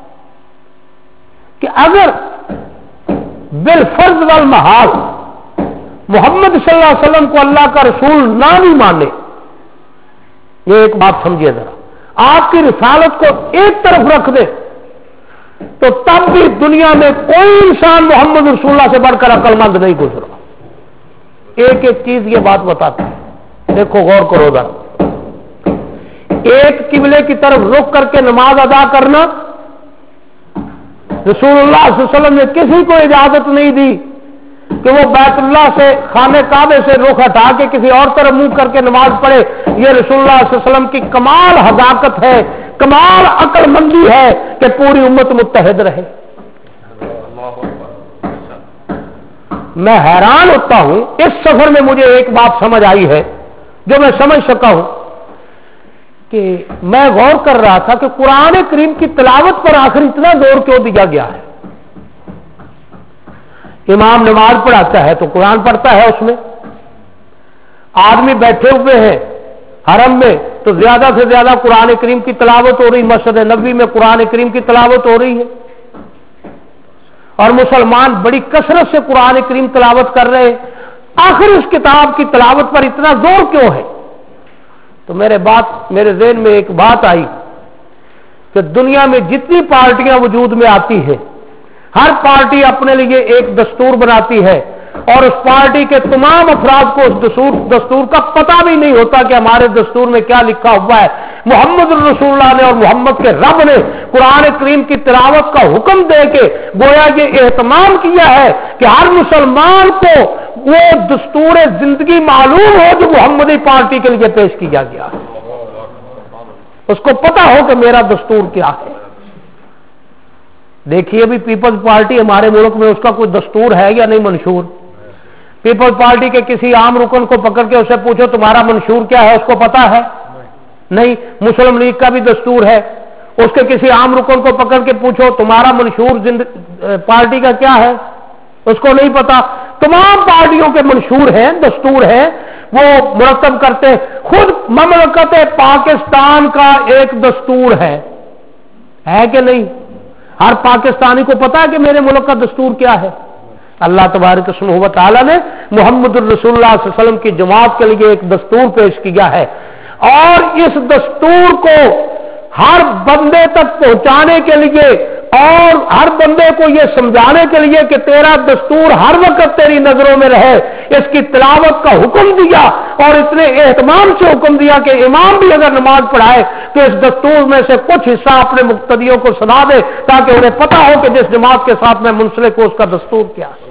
کہ اگر بالفرض والمحال محمد صلی اللہ علیہ وسلم کو اللہ کا رسول نہ بھی مانے, یہ ایک بات سمجھیے ذرا, آپ کی رسالت کو ایک طرف رکھ دے تو تب بھی دنیا میں کوئی انسان محمد رسول اللہ سے بڑھ کر عقل مند نہیں گزرا. ایک ایک چیز یہ بات بتاتی ہے, دیکھو غور کرو ذرا. ایک قبلے کی طرف رخ کر کے نماز ادا کرنا, رسول اللہ صلی اللہ علیہ وسلم نے کسی کو اجازت نہیں دی کہ وہ بیت اللہ سے خانہ کعبے سے رخ ہٹا کے کسی اور طرف منہ کر کے نماز پڑھے. یہ رسول اللہ صلی اللہ علیہ وسلم کی کمال حذاقت ہے, کمال عقل مندی ہے کہ پوری امت متحد رہے. میں حیران ہوتا ہوں, اس سفر میں مجھے ایک بات سمجھ آئی ہے جو میں سمجھ سکا ہوں کہ میں غور کر رہا تھا کہ قرآن کریم کی تلاوت پر آخر اتنا زور کیوں دیا گیا ہے. امام نماز پڑھاتا ہے تو قرآن پڑھتا ہے, اس میں آدمی بیٹھے ہوئے ہیں حرم میں تو زیادہ سے زیادہ قرآن کریم کی تلاوت ہو رہی, مسجد نبوی میں قرآن کریم کی تلاوت ہو رہی ہے, اور مسلمان بڑی کثرت سے قرآن کریم تلاوت کر رہے ہیں. آخر اس کتاب کی تلاوت پر اتنا زور کیوں ہے؟ تو میرے بات میرے ذہن میں ایک بات آئی کہ دنیا میں جتنی پارٹیاں وجود میں آتی ہیں, ہر پارٹی اپنے لیے ایک دستور بناتی ہے, اور اس پارٹی کے تمام افراد کو اس دستور دستور کا پتہ بھی نہیں ہوتا کہ ہمارے دستور میں کیا لکھا ہوا ہے. محمد رسول اللہ نے اور محمد کے رب نے قرآن کریم کی تلاوت کا حکم دے کے گویا یہ اہتمام کیا ہے کہ ہر مسلمان کو وہ دستور زندگی معلوم ہو جو محمدی پارٹی کے لیے پیش کیا گیا ہے, اس کو پتا ہو کہ میرا دستور کیا ہے. دیکھیے بھی پیپلز پارٹی ہمارے ملک میں اس کا کوئی دستور ہے یا نہیں منشور؟ پیپلز پارٹی کے کسی عام رکن کو پکڑ کے اسے پوچھو تمہارا منشور کیا ہے, اس کو پتا ہے نہیں. مسلم لیگ کا بھی دستور ہے, اس کے کسی عام رکن کو پکڑ کے پوچھو تمہارا منشور پارٹی کا کیا ہے, اس کو نہیں پتا. تمام پارٹیوں کے منشور ہیں, دستور ہیں, وہ مرتب کرتے ہیں. خود مملکت پاکستان کا ایک دستور ہے, ہے کہ نہیں؟ ہر پاکستانی کو پتا ہے کہ میرے ملک کا دستور کیا ہے. اللہ تبارک و تعالی نے محمد الرسول اللہ صلی اللہ علیہ وسلم کی جماعت کے لیے ایک دستور پیش کیا ہے, اور اس دستور کو ہر بندے تک پہنچانے کے لیے اور ہر بندے کو یہ سمجھانے کے لیے کہ تیرا دستور ہر وقت تیری نظروں میں رہے, اس کی تلاوت کا حکم دیا, اور اتنے اہتمام سے حکم دیا کہ امام بھی اگر نماز پڑھائے تو اس دستور میں سے کچھ حصہ اپنے مقتدیوں کو سنا دے تاکہ انہیں پتا ہو کہ جس جماعت کے ساتھ میں منسلک ہوں اس کا دستور کیا ہے.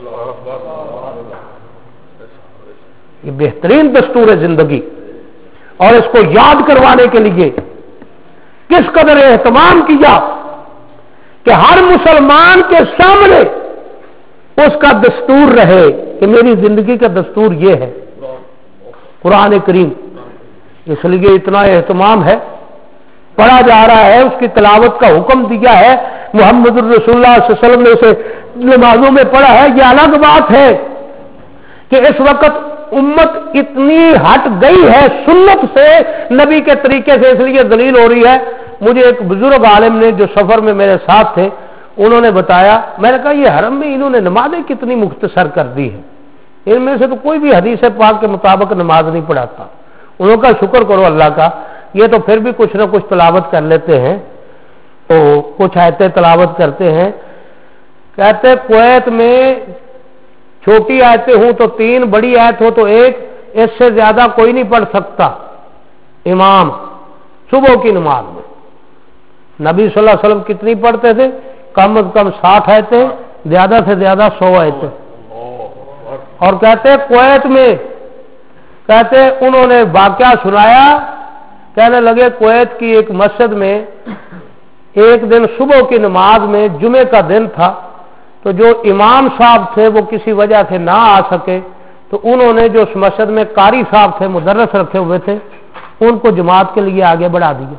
یہ بہترین دستور ہے زندگی, اور اس کو یاد کروانے کے لیے کس قدر اہتمام کیا کہ ہر مسلمان کے سامنے اس کا دستور رہے کہ میری زندگی کا دستور یہ ہے قرآن کریم. اس لیے اتنا اہتمام ہے, پڑھا جا رہا ہے, اس کی تلاوت کا حکم دیا ہے. محمد الرسول اللہ صلی اللہ علیہ وسلم نے اسے نمازوں میں پڑھا ہے. یہ الگ بات ہے کہ اس وقت امت اتنی ہٹ گئی ہے سنت سے, نبی کے طریقے سے, اس لیے دلیل ہو رہی ہے. مجھے ایک بزرگ عالم نے جو سفر میں میرے ساتھ تھے انہوں نے بتایا, میں نے کہا یہ حرم میں انہوں نے نمازیں کتنی مختصر کر دی ہیں, ان میں سے تو کوئی بھی حدیث پاک کے مطابق نماز نہیں پڑھاتا. انہوں کا شکر کرو اللہ کا, یہ تو پھر بھی کچھ نہ کچھ تلاوت کر لیتے ہیں, تو کچھ آیتیں تلاوت کرتے ہیں. کہتے کویت میں چھوٹی آیتیں ہوں تو تین, بڑی آیت ہو تو ایک, اس سے زیادہ کوئی نہیں پڑھ سکتا امام صبح کی نماز میں. نبی صلی اللہ علیہ وسلم کتنی پڑھتے تھے؟ کم از کم ساٹھ آیتیں, زیادہ سے زیادہ سو آیتیں. اور کہتے کویت میں کہتے انہوں نے واقعہ سنایا, کہنے لگے کویت کی ایک مسجد میں ایک دن صبح کی نماز میں, جمعے کا دن تھا, تو جو امام صاحب تھے وہ کسی وجہ سے نہ آ سکے, تو انہوں نے جو اس مسجد میں قاری صاحب تھے, مدرس رکھے ہوئے تھے, ان کو جماعت کے لیے آگے بڑھا دیا.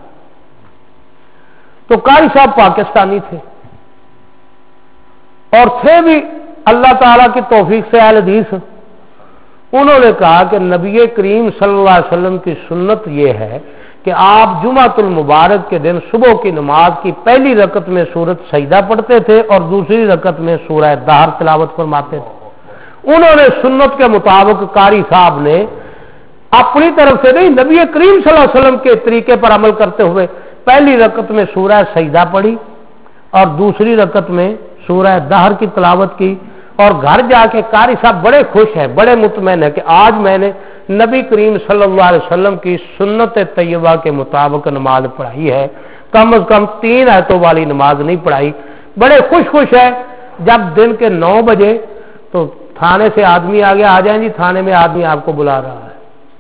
تو قاری صاحب پاکستانی تھے اور تھے بھی अल्लाह ताला की तौफीक से अहले हदीस, उन्होंने कहा कि नबी करीम सल्लल्लाहु अलैहि वसल्लम की सुन्नत यह है कि आप जुमातुल मुबारक के दिन सुबह की नमाज की पहली रकत में सूरत सजदा पढ़ते थे और दूसरी रकत में सूरह दहर तिलावत फरमाते थे। उन्होंने सुन्नत के मुताबिक कारी साहब ने अपनी तरफ से नहीं, नबी करीम सल्लल्लाहु अलैहि वसल्लम के तरीके पर अमल करते हुए पहली रकत में सूरह सजदा पढ़ी और दूसरी रकत में सूरह दहर की तिलावत की, और घर जाके कारी साहब बड़े खुश हैं, बड़े मुतमईन है कि आज मैंने नबी करीम सल्लल्लाहु अलैहि वसल्लम की सुन्नत तैयबा के मुताबिक नमाज पढ़ाई है, कम अज कम तीन आयतों वाली नमाज नहीं पढ़ाई। बड़े खुश खुश है। जब दिन के नौ बजे तो थाने से आदमी आ गया, आ जाए जी थाने में आदमी आपको बुला रहा है।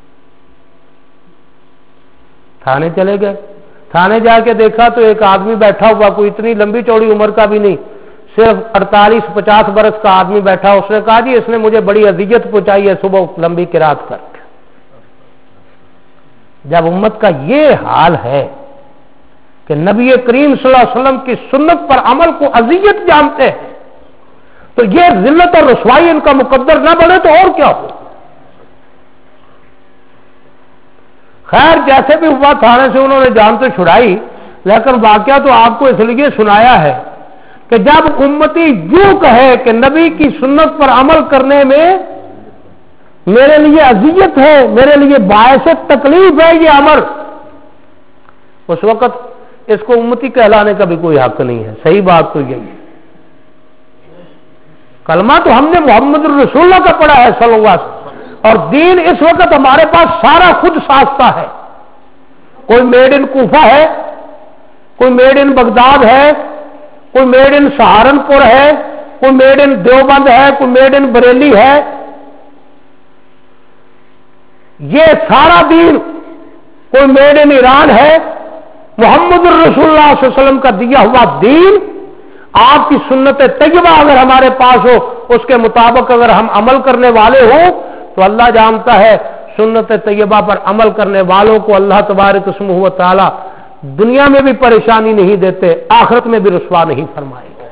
थाने चले गए, थाने जाके देखा तो एक आदमी बैठा हुआ, कोई इतनी लंबी चौड़ी उम्र का भी नहीं, सिर्फ अड़तालीस पचास बरस का आदमी बैठा। उसने कहा जी इसने मुझे बड़ी अजियत पहुंचाई है सुबह लंबी किरात करके। जब उम्मत का ये हाल है कि नबी करीम सल्लल्लाहु अलैहि वसल्लम की सुन्नत पर अमल को अजियत जानते हैं, तो ये जिल्लत और रसवाई इनका मुकद्दर ना बने तो और क्या हो। खैर जैसे भी हुआ थाने से उन्होंने जान तो छुड़ाई, लेकिन वाकया तो आपको इसलिए सुनाया है कि जब उम्मती यूं कहे कि नबी की सुन्नत पर अमल करने में मेरे लिए अजियत है, मेरे लिए बायस तकलीफ है ये अमर, उस वक्त इसको उम्मती कहलाने का भी कोई हक नहीं है। सही बात तो यही है। कलमा तो हमने मोहम्मद रसूलुल्लाह का पढ़ा है सल्लल्लाहु अलैहि वसल्लम, और दीन इस वक्त हमारे पास सारा खुद साजता है। कोई मेड इन कूफा है, कोई मेड इन बगदाद है, कोई मेड इन सहारनपुर है, कोई मेड इन देवबंद है, कोई मेड इन बरेली है। ये सारा दीन, कोई मेड इन ईरान है। मोहम्मद रसूलुल्लाह सल्लल्लाहु अलैहि वसल्लम का दिया हुआ दीन, आपकी सुन्नत तैयबा अगर हमारे पास हो, उसके मुताबिक अगर हम अमल करने वाले हो, तो अल्लाह जानता है सुन्नत तैयबा पर अमल करने वालों को अल्लाह तबारक इस्मुहु व तआला दुनिया में भी परेशानी नहीं देते, आखिरत में भी रुसवा नहीं फरमाएंगे।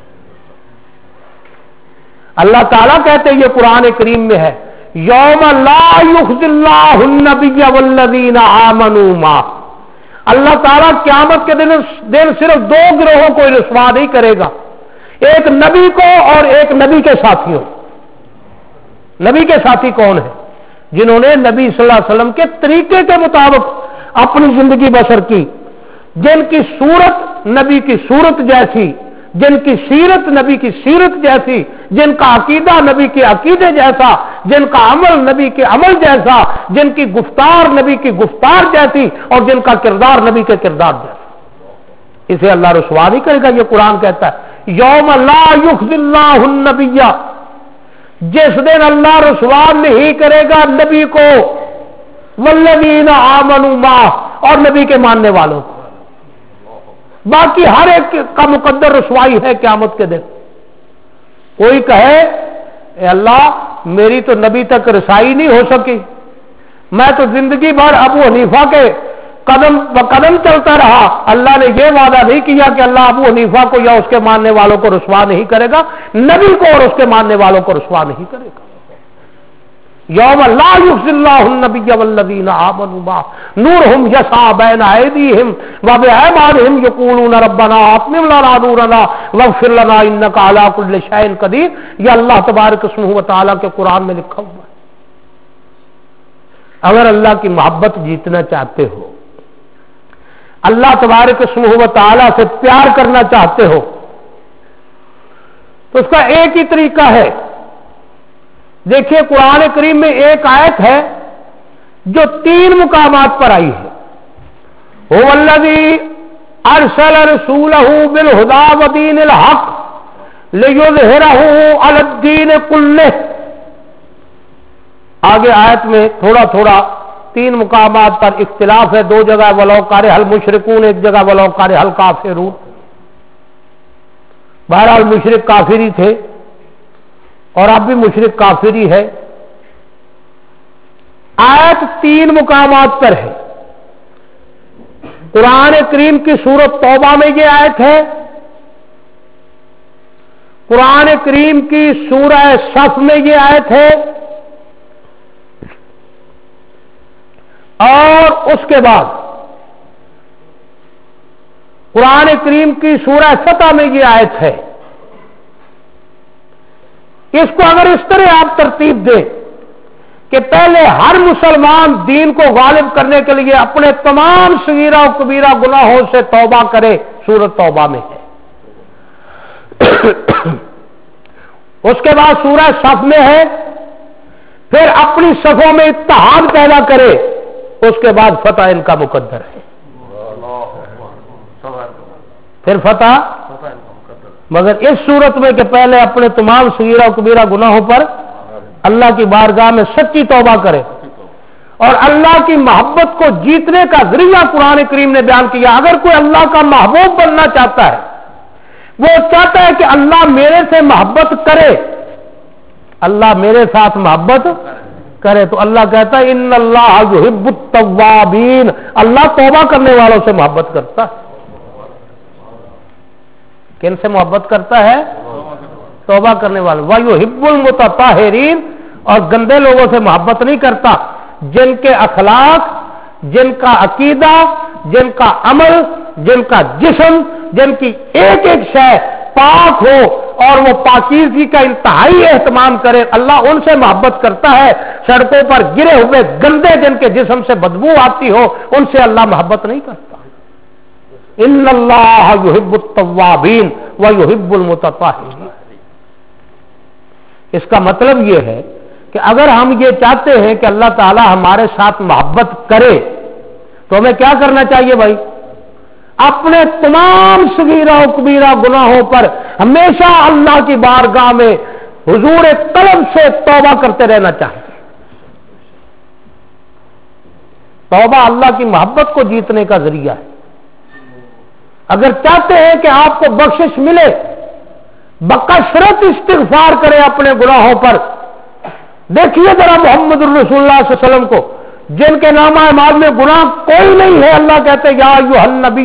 अल्लाह ताला कहते ये कुरान करीम में है, यौम ला युख्जिल्लाहु नबिय्य वल्लज़ीना आमनू मा। अल्लाह ताला क़यामत के दिन दिन सिर्फ दो गिरोहों को रुसवा नहीं करेगा, एक नबी को और एक नबी के साथियों। नबी के साथी कौन है? जिन्होंने नबी सल्लल्लाहु अलैहि वसल्लम के तरीके के मुताबिक अपनी जिंदगी बसर की, जिनकी सूरत नबी की सूरत जैसी, जिनकी सीरत नबी की सीरत जैसी, जिनका अकीदा नबी के अकीदे जैसा, जिनका अमल नबी के अमल जैसा, जिनकी गुफ्तार नबी की गुफ्तार जैसी, और जिनका किरदार नबी के किरदार जैसा। इसे अल्लाह रुसवा नहीं करेगा। ये कुरान कहता है यौम ला युख्जिल्लाहु नबिय्या, जिस दिन अल्लाह रुसवा नहीं करेगा नबी को, वल्लज़ीना आमनू मा, और नबी के मानने वालों को। बाकी हर एक का मुकद्दर रुसवाई है क़यामत के दिन। कोई कहे ए अल्लाह मेरी तो नबी तक रसाई नहीं हो सकी, मैं तो जिंदगी भर अबू हनीफा के कदम ब कदम चलता रहा। अल्लाह ने यह वादा नहीं किया कि अल्लाह अबू हनीफा को या उसके मानने वालों को रुसवा नहीं करेगा, नबी को और उसके मानने वालों को रुसवा नहीं करेगा। यौम ला युख्जिल्लाहु नबिय्य वल्लज़ीना आमनू मा नूरुहुम यसा बैन अयदीहिम व बिअयमानिहिम यक़ूलूना रब्बना अत्मिम लना नूरना वग़फिर लना इन्नका अला कुल्लि शैइन क़दीर। यह अल्लाह तबारक इस्मुहु व तआला के कुरान में लिखा हुआ है। अगर अल्लाह की मोहब्बत जीतना चाहते हो, अल्लाह तबारक इस्मुहु व तआला से प्यार करना चाहते हो, तो उसका एक ही तरीका है। देखिए कुरान करीम में एक आयत है जो तीन मुकामात पर आई है। हुवल्लज़ी अरसल रसूलहू बिल हुदा व दीनिल हक़ लियुज़हिरहू अलद्दीन कुल्लिह। आगे आयत में थोड़ा थोड़ा तीन मुकामात पर इख्तिलाफ है। दो जगह वलौ कारिहल मुशरिकून, एक जगह वलौ कारिहल काफिरून। बहरहाल मुशरिक काफिर ही थे और अब भी मुशरिक काफिर ही है। आयत तीन मुकामात पर है। कुरान करीम की सूरत तौबा में यह आयत है, قرآن کریم کی سورہ صف میں یہ آیت ہے، اور اس کے بعد قرآن کریم کی سورہ فتح میں یہ آیت ہے۔ اس کو اگر اس طرح آپ ترتیب دیں کہ پہلے ہر مسلمان دین کو غالب کرنے کے لیے اپنے تمام صغیرہ و کبیرہ گناہوں سے توبہ کرے، سورۃ توبہ میں ہے۔ اس کے بعد سورہ صف میں ہے، پھر اپنی صفوں میں اتحاد پیدا کرے، اس کے بعد فتح ان کا مقدر ہے، پھر فتح۔ مگر اس صورت میں کہ پہلے اپنے تمام صغیرہ و کبیرہ گناہوں پر اللہ کی بارگاہ میں سچی توبہ کرے، اور اللہ کی محبت کو جیتنے کا ذریعہ قرآن کریم نے بیان کیا۔ اگر کوئی اللہ کا محبوب بننا چاہتا ہے، وہ چاہتا ہے کہ اللہ میرے سے محبت کرے، اللہ میرے ساتھ محبت کرے، تو اللہ کہتا ہے ان اللہ یحب التوابین، اللہ توبہ کرنے والوں سے محبت کرتا ہے۔ کن سے محبت کرتا ہے؟ توبہ کرنے والوں۔ وَيُحِبُّ الْمُتَطَہِّرِينَ، اور گندے لوگوں سے محبت نہیں کرتا، جن کے اخلاق، جن کا عقیدہ، جن کا عمل، جن کا جسم، جن کی ایک ایک شے پاک ہو اور وہ پاکیزگی کا انتہائی اہتمام کرے، اللہ ان سے محبت کرتا ہے۔ سڑکوں پر گرے ہوئے گندے جن کے جسم سے بدبو آتی ہو، ان سے اللہ محبت نہیں کرتا۔ ان اللہ یحب التوابین ویحب المتطہرین۔ اس کا مطلب یہ ہے کہ اگر ہم یہ چاہتے ہیں کہ اللہ تعالی ہمارے ساتھ محبت کرے تو ہمیں کیا کرنا چاہیے بھائی؟ اپنے تمام صغیرہ و کبیرہ گناہوں پر ہمیشہ اللہ کی بارگاہ میں حضور طلب سے توبہ کرتے رہنا چاہیے۔ توبہ اللہ کی محبت کو جیتنے کا ذریعہ ہے۔ اگر چاہتے ہیں کہ آپ کو بخشش ملے، بکثرت استغفار کرے اپنے گناہوں پر۔ دیکھیے ذرا محمد الرسول اللہ صلی اللہ علیہ وسلم کو، جن کے نامہ اعمال میں گناہ کوئی نہیں ہے، اللہ کہتے یا ایھا النبی،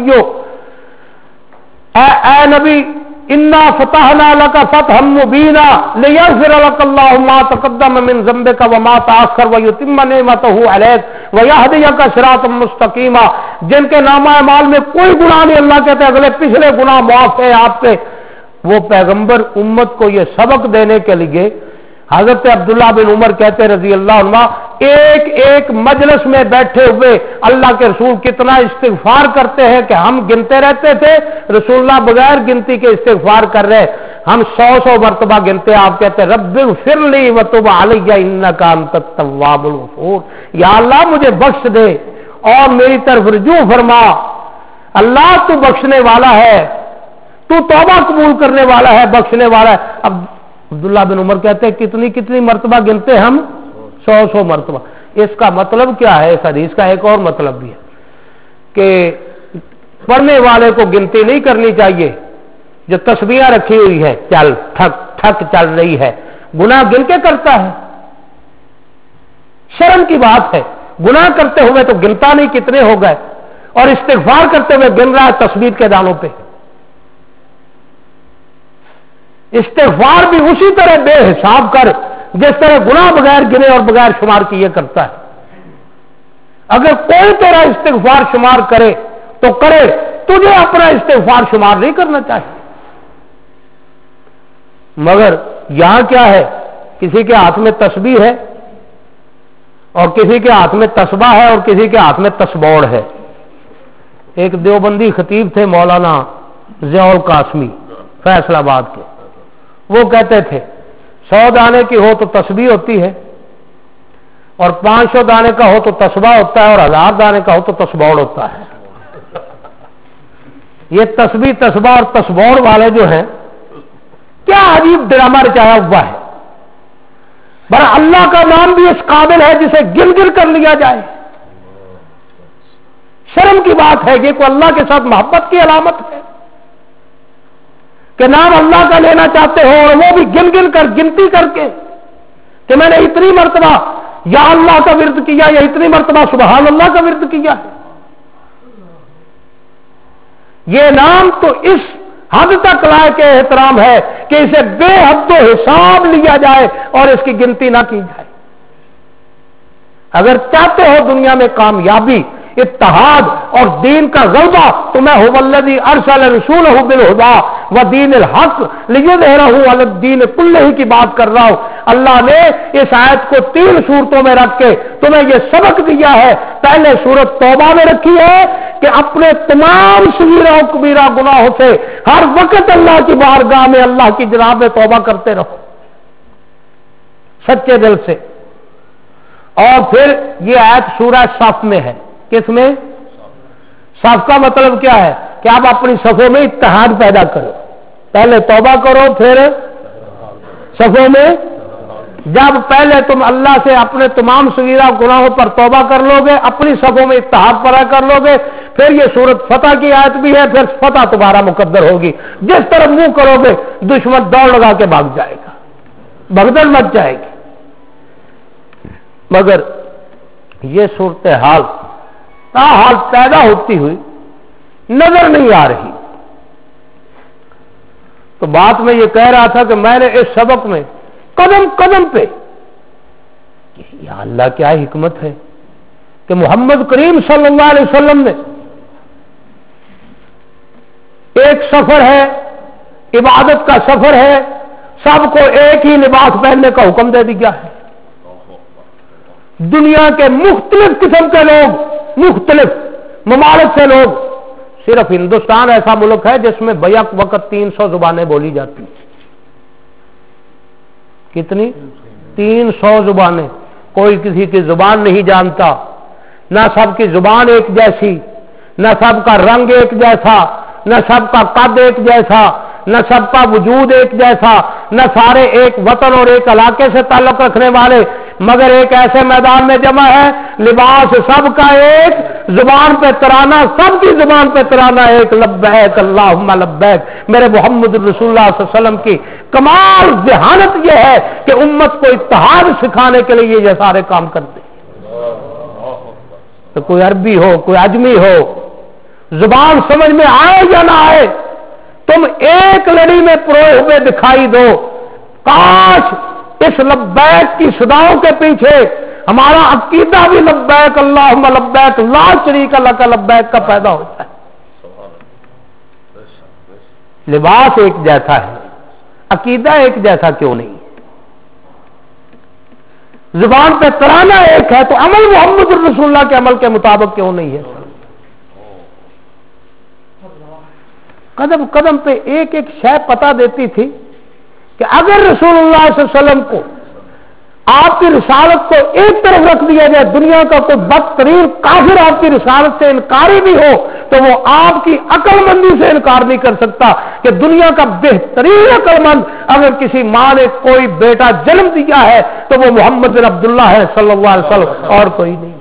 اے, اے نبی، انا فتحنا لک فتحا مبینا لیغفر لک اللہ ما تقدم من ذنبک وما تأخر ویتم نعمتہ علیک ویہدیک صراطا مستقیما۔ جن کے نامہ اعمال میں کوئی گناہ نہیں، اللہ کہتے اگلے پچھلے گناہ معاف ہے آپ سے۔ وہ پیغمبر امت کو یہ سبق دینے کے لیے، حضرت عبداللہ بن عمر کہتے رضی اللہ عنہ، ایک ایک مجلس میں بیٹھے ہوئے اللہ کے رسول کتنا استغفار کرتے ہیں کہ ہم گنتے رہتے تھے، رسول اللہ بغیر گنتی کے استغفار کر رہے، ہم سو سو مرتبہ گنتے۔ آپ کہتے رب اغفر لی وتب علی انک انت التواب الغفور، یا اللہ مجھے بخش دے اور میری طرف رجوع فرما، اللہ تو بخشنے والا ہے، تو توبہ قبول کرنے والا ہے، بخشنے والا ہے۔ اب عبداللہ بن عمر کہتے ہیں کتنی کتنی مرتبہ گنتے ہم؟ سو سو مرتبہ۔ اس کا مطلب کیا ہے؟ اس حدیث کا ایک اور مطلب بھی ہے کہ پڑھنے والے کو گنتی نہیں کرنی چاہیے، جو تسبیحاں رکھی ہوئی ہے چل ٹھک ٹھک چل رہی ہے، گناہ گن کے کرتا ہے، شرم کی بات ہے۔ گناہ کرتے ہوئے تو گنتا نہیں کتنے ہو گئے، اور استغفار کرتے ہوئے گن رہا ہے تسبیح کے دانوں پہ۔ استغفار بھی اسی طرح بے حساب کر جس طرح گناہ بغیر گنے اور بغیر شمار کیے کرتا ہے۔ اگر کوئی تیرا استغفار شمار کرے تو کرے، تجھے اپنا استغفار شمار نہیں کرنا چاہیے۔ مگر یہاں کیا ہے؟ کسی کے ہاتھ میں تسبیح ہے اور کسی کے ہاتھ میں تسبیح ہے اور کسی کے ہاتھ میں تسبوڑ ہے۔ ایک دیوبندی خطیب تھے مولانا ضیاء القاسمی فیصل آباد کے، وہ کہتے تھے سو دانے کی ہو تو تسبیح ہوتی ہے، اور پانچ سو دانے کا ہو تو تسبیح ہوتا ہے، اور ہزار دانے کا ہو تو تسبوڑ ہوتا ہے۔ یہ تسبیح تسبیح اور تسبوڑ والے جو ہیں، کیا عجیب ڈرامہ رچایا ہوا ہے۔ بڑا اللہ کا نام بھی اس قابل ہے جسے گن گن کر لیا جائے۔ شرم کی بات ہے، یہ کوئی اللہ کے ساتھ محبت کی علامت ہے کہ نام اللہ کا لینا چاہتے ہو اور وہ بھی گن گن کر گنتی کر کے کہ میں نے اتنی مرتبہ یا اللہ کا ورد کیا یا اتنی مرتبہ سبحان اللہ کا ورد کیا ہے۔ یہ نام تو اس حد تک لائق احترام ہے کہ اسے بے حد و حساب لیا جائے اور اس کی گنتی نہ کی جائے۔ اگر چاہتے ہو دنیا میں کامیابی، اتحاد اور دین کا غلبہ، تو میں هو الذی ارسل رسولہ بالہدی ودین الحق لیظہرہ علی الدین کلہ کی بات کر رہا ہوں۔ اللہ نے اس آیت کو تین صورتوں میں رکھ کے تمہیں یہ سبق دیا ہے۔ پہلے سورت توبہ میں رکھی ہے کہ اپنے تمام صغیرہ و کبیرہ گناہوں سے ہر وقت اللہ کی بارگاہ میں اللہ کی جناب میں توبہ کرتے رہو سچے دل سے۔ اور پھر یہ آیت سورہ صف میں ہے۔ کس میں؟ صف کا مطلب کیا ہے؟ کہ آپ اپنی صفوں میں اتحاد پیدا کرو، پہلے توبہ کرو پھر صفوں میں۔ جب پہلے تم اللہ سے اپنے تمام صغیرہ گناہوں پر توبہ کر لو گے، اپنی صفوں میں اتحاد پیدا کر لو گے، پھر یہ سورت فتح کی آیت بھی ہے، پھر فتح تمہارا مقدر ہوگی۔ جس طرف منہ کرو گے دشمن دوڑ لگا کے بھاگ جائے گا، بھگدڑ مچ جائے گی۔ مگر یہ صورتحال حال پیدا ہوتی ہوئی نظر نہیں آ رہی۔ تو بات میں یہ کہہ رہا تھا کہ میں نے اس سبق میں قدم قدم پہ یا اللہ کیا حکمت ہے کہ محمد کریم صلی اللہ علیہ وسلم نے ایک سفر ہے، عبادت کا سفر ہے، سب کو ایک ہی لباس پہننے کا حکم دے دیا ہے۔ دنیا کے مختلف قسم کے لوگ، مختلف ممالک سے لوگ، صرف ہندوستان ایسا ملک ہے جس میں بیک وقت تین سو زبانیں بولی جاتی ہیں۔ کتنی؟ تین سو زبانیں۔ کوئی کسی کی زبان نہیں جانتا، نہ سب کی زبان ایک جیسی، نہ سب کا رنگ ایک جیسا، نہ سب کا قد ایک جیسا، نہ سب کا وجود ایک جیسا، نہ سارے ایک وطن اور ایک علاقے سے تعلق رکھنے والے، مگر ایک ایسے میدان میں جمع ہے، لباس سب کا ایک، زبان پہ ترانہ سب کی زبان پہ ترانہ ایک، لبیک اللہم لبیک۔ میرے محمد رسول اللہ صلی اللہ علیہ وسلم کی کمال ذہانت یہ ہے کہ امت کو اتحاد سکھانے کے لیے یہ سارے کام کرتے ہیں۔ تو کوئی عربی ہو، کوئی عجمی ہو، زبان سمجھ میں آئے یا نہ آئے، تم ایک لڑی میں پروئے ہوئے دکھائی دو۔ کاش اس لبیک کی صداؤں کے پیچھے ہمارا عقیدہ بھی لبیک اللہم لبیک لا شریک لک لبیک کا پیدا ہوتا ہے۔ لباس ایک جیسا ہے، عقیدہ ایک جیسا کیوں نہیں؟ زبان پہ ترانہ ایک ہے تو عمل محمد رسول اللہ کے عمل کے مطابق کیوں نہیں ہے؟ قدم قدم پہ ایک ایک شے پتہ دیتی تھی کہ اگر رسول اللہ صلی اللہ علیہ وسلم کو آپ کی رسالت کو ایک طرف رکھ دیا جائے، دنیا کا کوئی بدترین کافر آپ کی رسالت سے انکاری بھی ہو تو وہ آپ کی عقل مندی سے انکار نہیں کر سکتا کہ دنیا کا بہترین عقل مند اگر کسی ماں نے کوئی بیٹا جنم دیا ہے تو وہ محمد بن عبداللہ ہے صلی اللہ علیہ وسلم، اور کوئی نہیں۔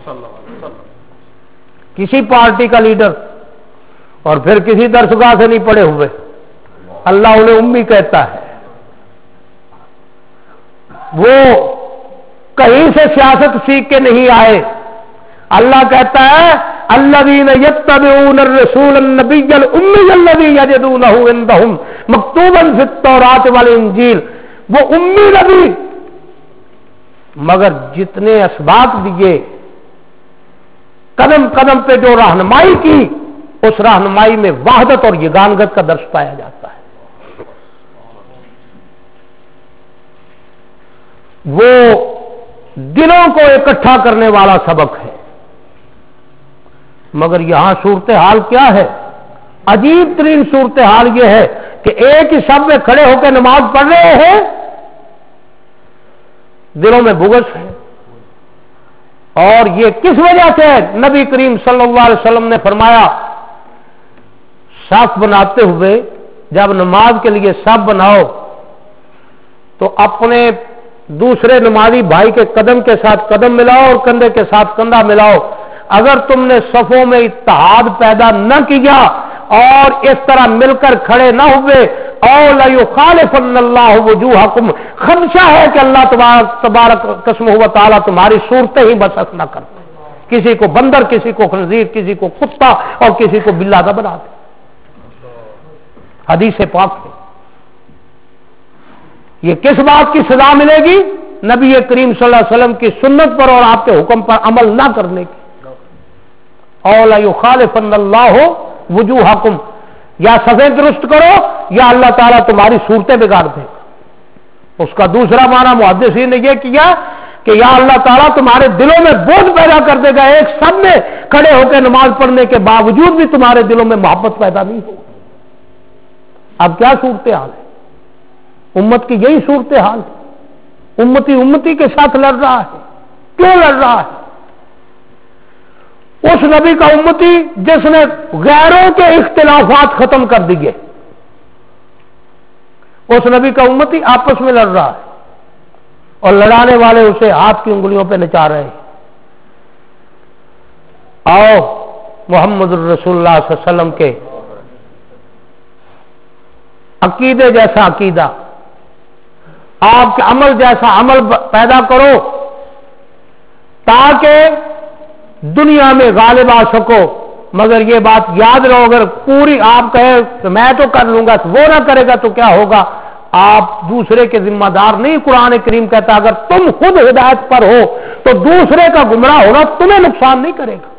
کسی پارٹی کا لیڈر اور پھر کسی درسگاہ سے نہیں پڑے ہوئے، اللہ انہیں امی کہتا ہے، وہ کہیں سے سیاست سیکھ کے نہیں آئے۔ اللہ کہتا ہے الذین یتبعون الرسول النبی الامی الذی یجدونہ عندہم مکتوبا فی التوراۃ والانجیل، وہ امی نبی، مگر جتنے اسباق دیے، قدم قدم پہ جو رہنمائی کی، اس رہنمائی میں وحدت اور یگانگت کا درس پایا جاتا ہے۔ وہ دلوں کو اکٹھا کرنے والا سبق ہے، مگر یہاں صورتحال کیا ہے؟ عجیب ترین صورتحال یہ ہے کہ ایک ہی شب میں کھڑے ہو کے نماز پڑھ رہے ہیں، دلوں میں بغض ہے۔ اور یہ کس وجہ سے ہے؟ نبی کریم صلی اللہ علیہ وسلم نے فرمایا صف بناتے ہوئے جب نماز کے لیے صف بناؤ تو اپنے دوسرے نمازی بھائی کے قدم کے ساتھ قدم ملاؤ اور کندھے کے ساتھ کندھا ملاؤ۔ اگر تم نے صفوں میں اتحاد پیدا نہ کیا اور اس طرح مل کر کھڑے نہ ہوئے، او لیخالفن اللہ وجوہکم، خدشہ ہے کہ اللہ تبارک قسمہ و تعالیٰ تمہاری صورتیں ہی بسخ نہ کرتے، کسی کو بندر، کسی کو خنزیر، کسی کو کتا اور کسی کو بلہ نہ بنا دے۔ حدیث پاک ہے۔ یہ کس بات کی سزا ملے گی؟ نبی کریم صلی اللہ علیہ وسلم کی سنت پر اور آپ کے حکم پر عمل نہ کرنے کی. اولا یخالفن اللہ وجوہکم، یا صفیں درست کرو یا اللہ تعالیٰ تمہاری صورتیں بگاڑ دے. اس کا دوسرا معنی محدثین نے یہ کیا کہ یا اللہ تعالیٰ تمہارے دلوں میں بوجھ پیدا کر دے گا، ایک سب میں کھڑے ہو کے نماز پڑھنے کے باوجود بھی تمہارے دلوں میں محبت پیدا نہیں ہوگی. اب کیا صورتحال ہے؟ امت کی یہی صورتحال ہے. امتی امتی کے ساتھ لڑ رہا ہے. کیوں لڑ رہا ہے؟ اس نبی کا امتی جس نے غیروں کے اختلافات ختم کر دیے، اس نبی کا امتی آپس میں لڑ رہا ہے اور لڑانے والے اسے ہاتھ کی انگلیوں پہ نچا رہے ہیں. آؤ محمد الرسول اللہ صلی اللہ علیہ وسلم کے عقیدے جیسا عقیدہ، آپ کے عمل جیسا عمل پیدا کرو تاکہ دنیا میں غالب آ سکو. مگر یہ بات یاد رہو، اگر پوری آپ کہے کہ میں تو کر لوں گا، وہ نہ کرے گا تو کیا ہوگا؟ آپ دوسرے کے ذمہ دار نہیں. قرآن کریم کہتا اگر تم خود ہدایت پر ہو تو دوسرے کا گمراہ ہونا تمہیں نقصان نہیں کرے گا.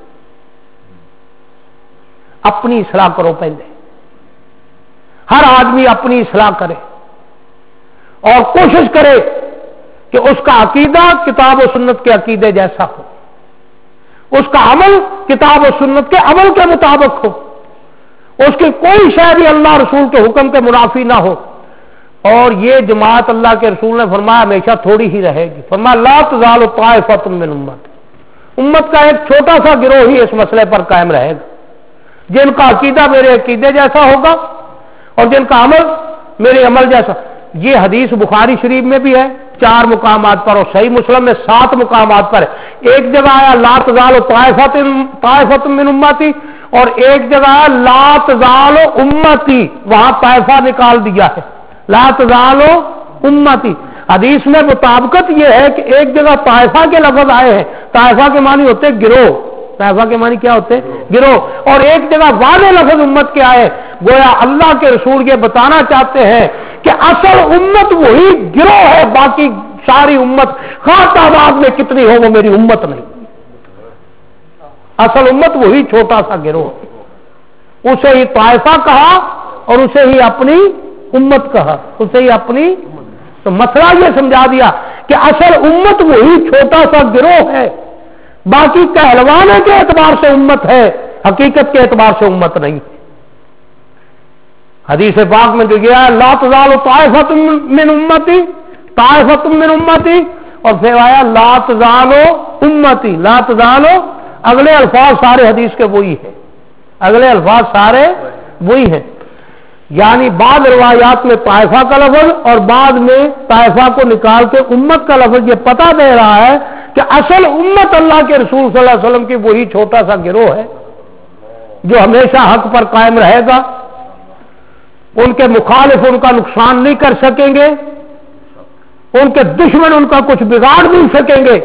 اپنی اصلاح کرو پہلے. ہر آدمی اپنی اصلاح کرے اور کوشش کرے کہ اس کا عقیدہ کتاب و سنت کے عقیدے جیسا ہو، اس کا عمل کتاب و سنت کے عمل کے مطابق ہو، اس کی کوئی شے بھی اللہ رسول کے حکم کے منافی نہ ہو. اور یہ جماعت اللہ کے رسول نے فرمایا ہمیشہ تھوڑی ہی رہے گی. فرمایا لا تزال طائفۃ من امت، امت کا ایک چھوٹا سا گروہ ہی اس مسئلے پر قائم رہے گا جن کا عقیدہ میرے عقیدے جیسا ہوگا اور جن کا عمل میرے عمل جیسا. یہ حدیث بخاری شریف میں بھی ہے چار مقامات پر اور صحیح مسلم میں سات مقامات پر ہے. ایک جگہ آیا لا تزال طائفۃ طائفۃ من امتی اور ایک جگہ آیا لا تزال امتی، وہاں طائفہ نکال دیا ہے. لا تزال امتی حدیث میں مطابقت یہ ہے کہ ایک جگہ طائفہ کے لفظ آئے ہیں، طائفہ کے معنی ہوتے گروہ، طائفہ کے معنی کیا ہوتے گروہ، اور ایک جگہ واضح لفظ امت کے آئے. گویا اللہ کے رسول یہ بتانا چاہتے ہیں کہ اصل امت وہی گروہ ہے، باقی ساری امت خاص تعداد میں کتنی ہو وہ میری امت نہیں. اصل امت وہی چھوٹا سا گروہ ہے. اسے ہی طائفہ کہا اور اسے ہی اپنی امت کہا، اسے ہی اپنی. تو مسئلہ یہ سمجھا دیا کہ اصل امت وہی چھوٹا سا گروہ ہے، باقی کہلوانے کے اعتبار سے امت ہے، حقیقت کے اعتبار سے امت نہیں. حدیث پاک میں جو گیا لا تزال طائفۃ من امتی طائفۃ من امتی اور پھر آیا لا تزال امتی لا تزال. اگلے الفاظ سارے حدیث کے وہی ہیں، اگلے الفاظ سارے وہی ہیں. یعنی بعض روایات میں طائفہ کا لفظ اور بعد میں طائفہ کو نکال کے امت کا لفظ یہ پتہ دے رہا ہے کہ اصل امت اللہ کے رسول صلی اللہ علیہ وسلم کی وہی چھوٹا سا گروہ ہے جو ہمیشہ حق پر قائم رہے گا. ان کے مخالف ان کا نقصان نہیں کر سکیں گے، ان کے دشمن ان کا کچھ بگاڑ نہیں سکیں گے.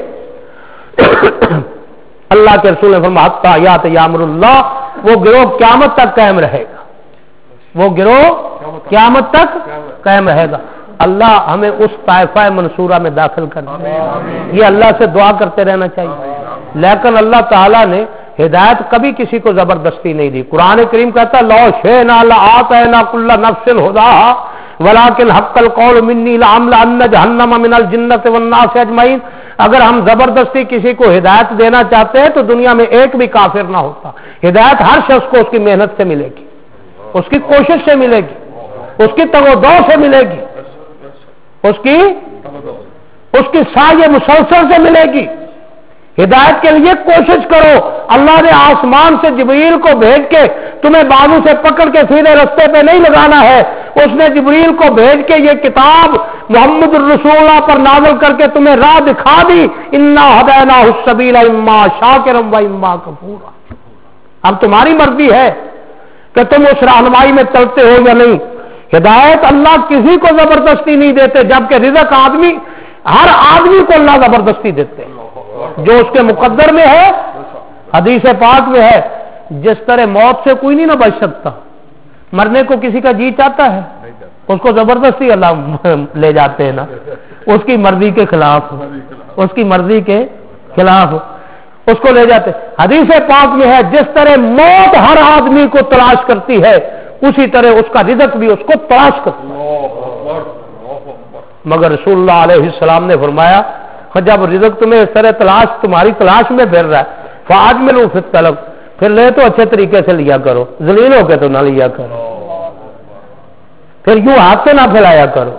اللہ کے رسول نے فرمایا حتی یات یامر اللہ، وہ گروہ قیامت تک قائم رہے گا، وہ گروہ قیامت تک قائم رہے گا. اللہ ہمیں اس طائفہ منصورہ میں داخل کر دے. یہ اللہ سے دعا کرتے رہنا چاہیے. لیکن اللہ تعالیٰ نے ہدایت کبھی کسی کو زبردستی نہیں دی. قرآن کریم کہتا لو شئنا لآتینا کل نفس ہداہا ولکن حق القول منی لأملأن جہنم من الجنۃ والناس اجمعین. اگر ہم زبردستی کسی کو ہدایت دینا چاہتے ہیں تو دنیا میں ایک بھی کافر نہ ہوتا. ہدایت ہر شخص کو اس کی محنت سے ملے گی، اس کی کوشش سے ملے گی، اس کی تگ و دو سے ملے گی، اس کی اس کی سعی مسلسل سے ملے گی. ہدایت کے لیے کوشش کرو. اللہ نے آسمان سے جبریل کو بھیج کے تمہیں بازو سے پکڑ کے سیدھے رستے پہ نہیں لگانا ہے. اس نے جبریل کو بھیج کے یہ کتاب محمد الرسول اللہ پر نازل کر کے تمہیں راہ دکھا دی. انا ہدیناہ السبیل اما شاکرا و اما کفورا. اب تمہاری مرضی ہے کہ تم اس رہنمائی میں چلتے ہو یا نہیں. ہدایت اللہ کسی کو زبردستی نہیں دیتے، جبکہ رزق آدمی ہر آدمی کو اللہ زبردستی دیتے ہیں جو اس کے مقدر میں ہے. حدیث پاک میں ہے جس طرح موت سے کوئی نہیں نہ بچ سکتا، مرنے کو کسی کا جی چاہتا ہے؟ اس کو زبردستی اللہ لے جاتے ہیں نا، اس کی مرضی کے خلاف، اس کی مرضی کے خلاف اس کو لے جاتے۔ حدیث پاک میں ہے جس طرح موت ہر آدمی کو تلاش کرتی ہے اسی طرح اس کا رزق بھی اس کو تلاش کرتا ہے، مگر رسول اللہ علیہ السلام نے فرمایا جب رزق تمہیں اس طرح تلاش تمہاری تلاش میں پھر رہا ہے فاجملوا فی الطلب، پھر لے تو اچھے طریقے سے لیا کرو، ذلیل ہو کے تو نہ لیا کرو، پھر یوں ہاتھ سے نہ پھیلایا کرو۔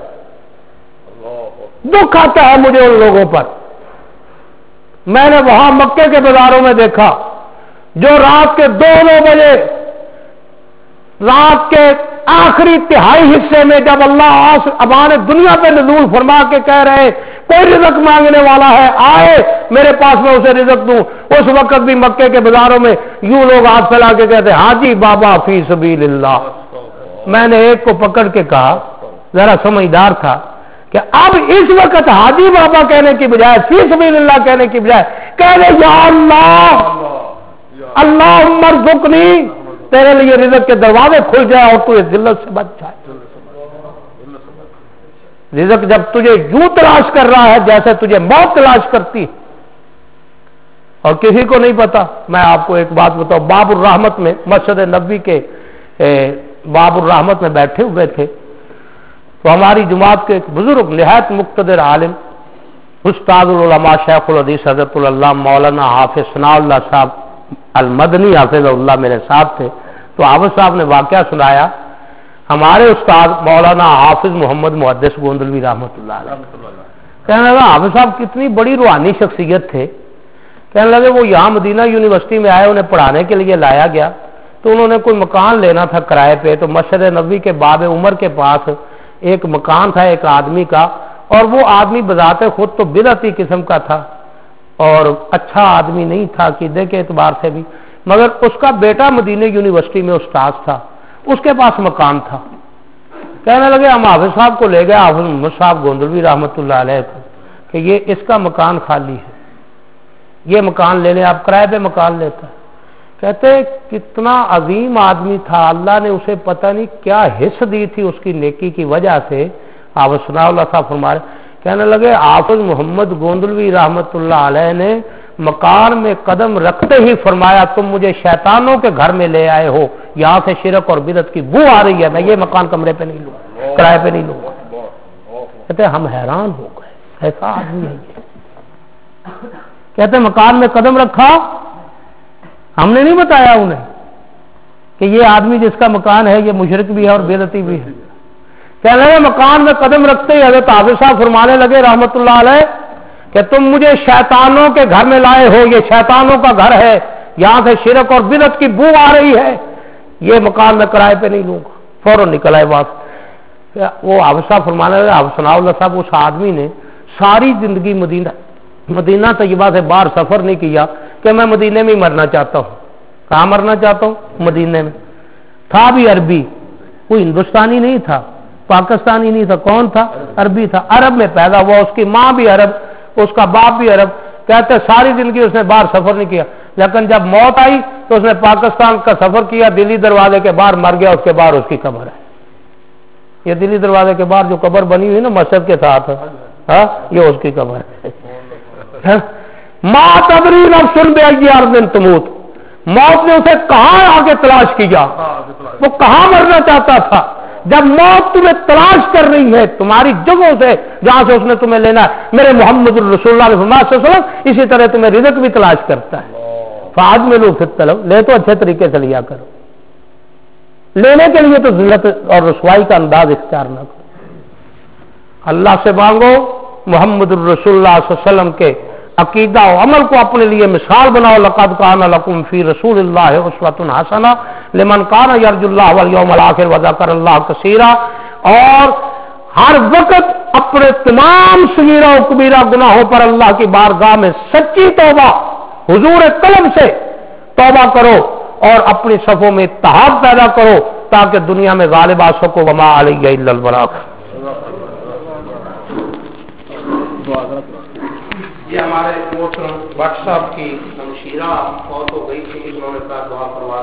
دکھ آتا ہے مجھے ان لوگوں پر، میں نے وہاں مکے کے بازاروں میں دیکھا جو رات کے دو دو بجے رات کے آخری تہائی حصے میں جب اللہ امان دنیا پہ نزول فرما کے کہہ رہے کوئی رزق مانگنے والا ہے آئے میرے پاس میں اسے رزق دوں، اس وقت بھی مکے کے بازاروں میں یوں لوگ ہاتھ پھیلا کے کہتے حاجی بابا فی سبیل اللہ۔ میں نے ایک کو پکڑ کے کہا، ذرا سمجھدار تھا، کہ اب اس وقت حاجی بابا کہنے کی بجائے فی سبیل اللہ کہنے کی بجائے کہنے یا اللہ اللہم ارزقنی، تیرے لیے رزق کے دروازے کھل جائے اور تو اس ذلت سے بچ جائے۔ رزق جب تجھے یوں تلاش کر رہا ہے جیسے تجھے موت تلاش کرتی اور کسی کو نہیں پتا۔ میں آپ کو ایک بات بتاؤں، باب الرحمت میں مسجد نبوی کے باب الرحمت میں بیٹھے ہوئے تھے تو ہماری جماعت کے ایک بزرگ نہایت مقتدر عالم استاد العلماء شیخ الحدیث حضرت اللہ مولانا حافظ ثناء اللہ صاحب المدنی حافظ اللہ میرے ساتھ تھے، تو حافظ صاحب نے واقعہ سنایا ہمارے استاد مولانا حافظ محمد محدث گوندلوی رحمۃ اللہ علیہ، کہنے لگا حافظ صاحب کتنی بڑی روحانی شخصیت تھے، کہنے لگے وہ یہاں مدینہ یونیورسٹی میں آئے، انہیں پڑھانے کے لیے لایا گیا تو انہوں نے کوئی مکان لینا تھا کرائے پہ، تو مسجد نبوی کے باب عمر کے پاس ایک مکان تھا ایک آدمی کا، اور وہ آدمی بذات خود تو بدعتی قسم کا تھا اور اچھا آدمی نہیں تھا عقیدے کے اعتبار سے بھی، مگر اس کا بیٹا مدینہ یونیورسٹی میں استاد تھا، اس کے پاس مکان تھا۔ کہنے لگے ہم حافظ صاحب کو لے گئے حافظ محمد صاحب گوندلوی رحمۃ اللہ علیہ کو کہ یہ اس کا مکان خالی ہے، یہ مکان لے لیں، آپ کرائے پہ مکان لیتا ہے۔ کہتے کتنا عظیم آدمی تھا، اللہ نے اسے پتہ نہیں کیا حص دی تھی اس کی نیکی کی وجہ سے۔ حافظ ثناء اللہ صاحب فرما رہے، کہنے لگے حافظ محمد گوندلوی رحمۃ اللہ علیہ نے مکان میں قدم رکھتے ہی فرمایا تم مجھے شیطانوں کے گھر میں لے آئے ہو، یہاں سے شرک اور بدعت کی بو آ رہی ہے، میں یہ مکان کمرے پہ نہیں لوں گا، کرائے پہ نہیں لوں گا۔ کہتے ہم حیران ہو گئے ایسا آدمی ہے یہ۔ کہتے مکان میں قدم رکھا، ہم نے نہیں بتایا انہیں کہ یہ آدمی جس کا مکان ہے یہ مشرک بھی ہے اور بدعتی بھی ہے۔ کہنے لگے مکان میں قدم رکھتے ہی حضرت حافظ صاحب فرمانے لگے رحمت اللہ علیہ کہ تم مجھے شیطانوں کے گھر میں لائے ہو، یہ شیطانوں کا گھر ہے، یہاں سے شرک اور بدعت کی بو آ رہی ہے، یہ مکان میں کرائے پہ نہیں لوں گا۔ فوراً نکل آئے بات۔ وہ حافظ صاحب فرمانے لگے حافظ ثناء اللہ صاحب اس آدمی نے ساری زندگی مدینہ مدینہ طیبہ سے باہر سفر نہیں کیا کہ میں مدینے میں ہی مرنا چاہتا ہوں۔ کہاں مرنا چاہتا ہوں؟ مدینے میں۔ تھا بھی عربی، کوئی ہندوستانی نہیں تھا، پاکستانی نہیں تھا، کون تھا؟ عربی تھا، عرب میں پیدا ہوا، اس کی ماں بھی عرب، اس کا باپ بھی عرب۔ کہتے ساری زندگی اس نے باہر سفر نہیں کیا، لیکن جب موت آئی تو اس نے پاکستان کا سفر کیا، دلی دروازے کے باہر مر گیا، اس کے باہر اس کی قبر ہے۔ یہ دلی دروازے کے باہر جو قبر بنی ہوئی نا مسجد کے ساتھ، ہاں یہ اس کی قبر ہے۔ ما تدری نفس بأی ارض تموت، موت نے اسے کہاں آگے تلاش کیا، وہ کہاں مرنا چاہتا تھا۔ جب موت تمہیں تلاش کر رہی ہے تمہاری جگہوں سے جہاں سے اس نے تمہیں لینا ہے، میرے محمد الرسول اللہ صلی اللہ علیہ وسلم اسی طرح تمہیں رزق بھی تلاش کرتا ہے۔ فاجملوا فی الطلب، لے تو اچھے طریقے سے لیا کرو، لینے کے لیے تو ذلت اور رسوائی کا انداز اختیار نہ کرو۔ اللہ سے مانگو، محمد الرسول اللہ صلی اللہ علیہ وسلم کے عقیدہ و عمل کو اپنے لیے مثال بناؤ۔ لقد کان لکم فی رسول اللہ اسوۃ حسنہ لمن کان یرجو اللہ والیوم الآخر وذکر اللہ کثیرا، اور ہر وقت اپنے تمام صغیرہ و کبیرہ گناہوں پر اللہ کی بارگاہ میں سچی توبہ حضور قلب سے توبہ کرو اور اپنی صفوں میں اتحاد پیدا کرو تاکہ دنیا میں غالب آ سکو۔ وما علیہ الا البلاغ۔ یہ ہمارے محترم بٹ صاحب کی ہمشیرہ فوت ہو گئی تھی، انہوں نے کہا دعا کروا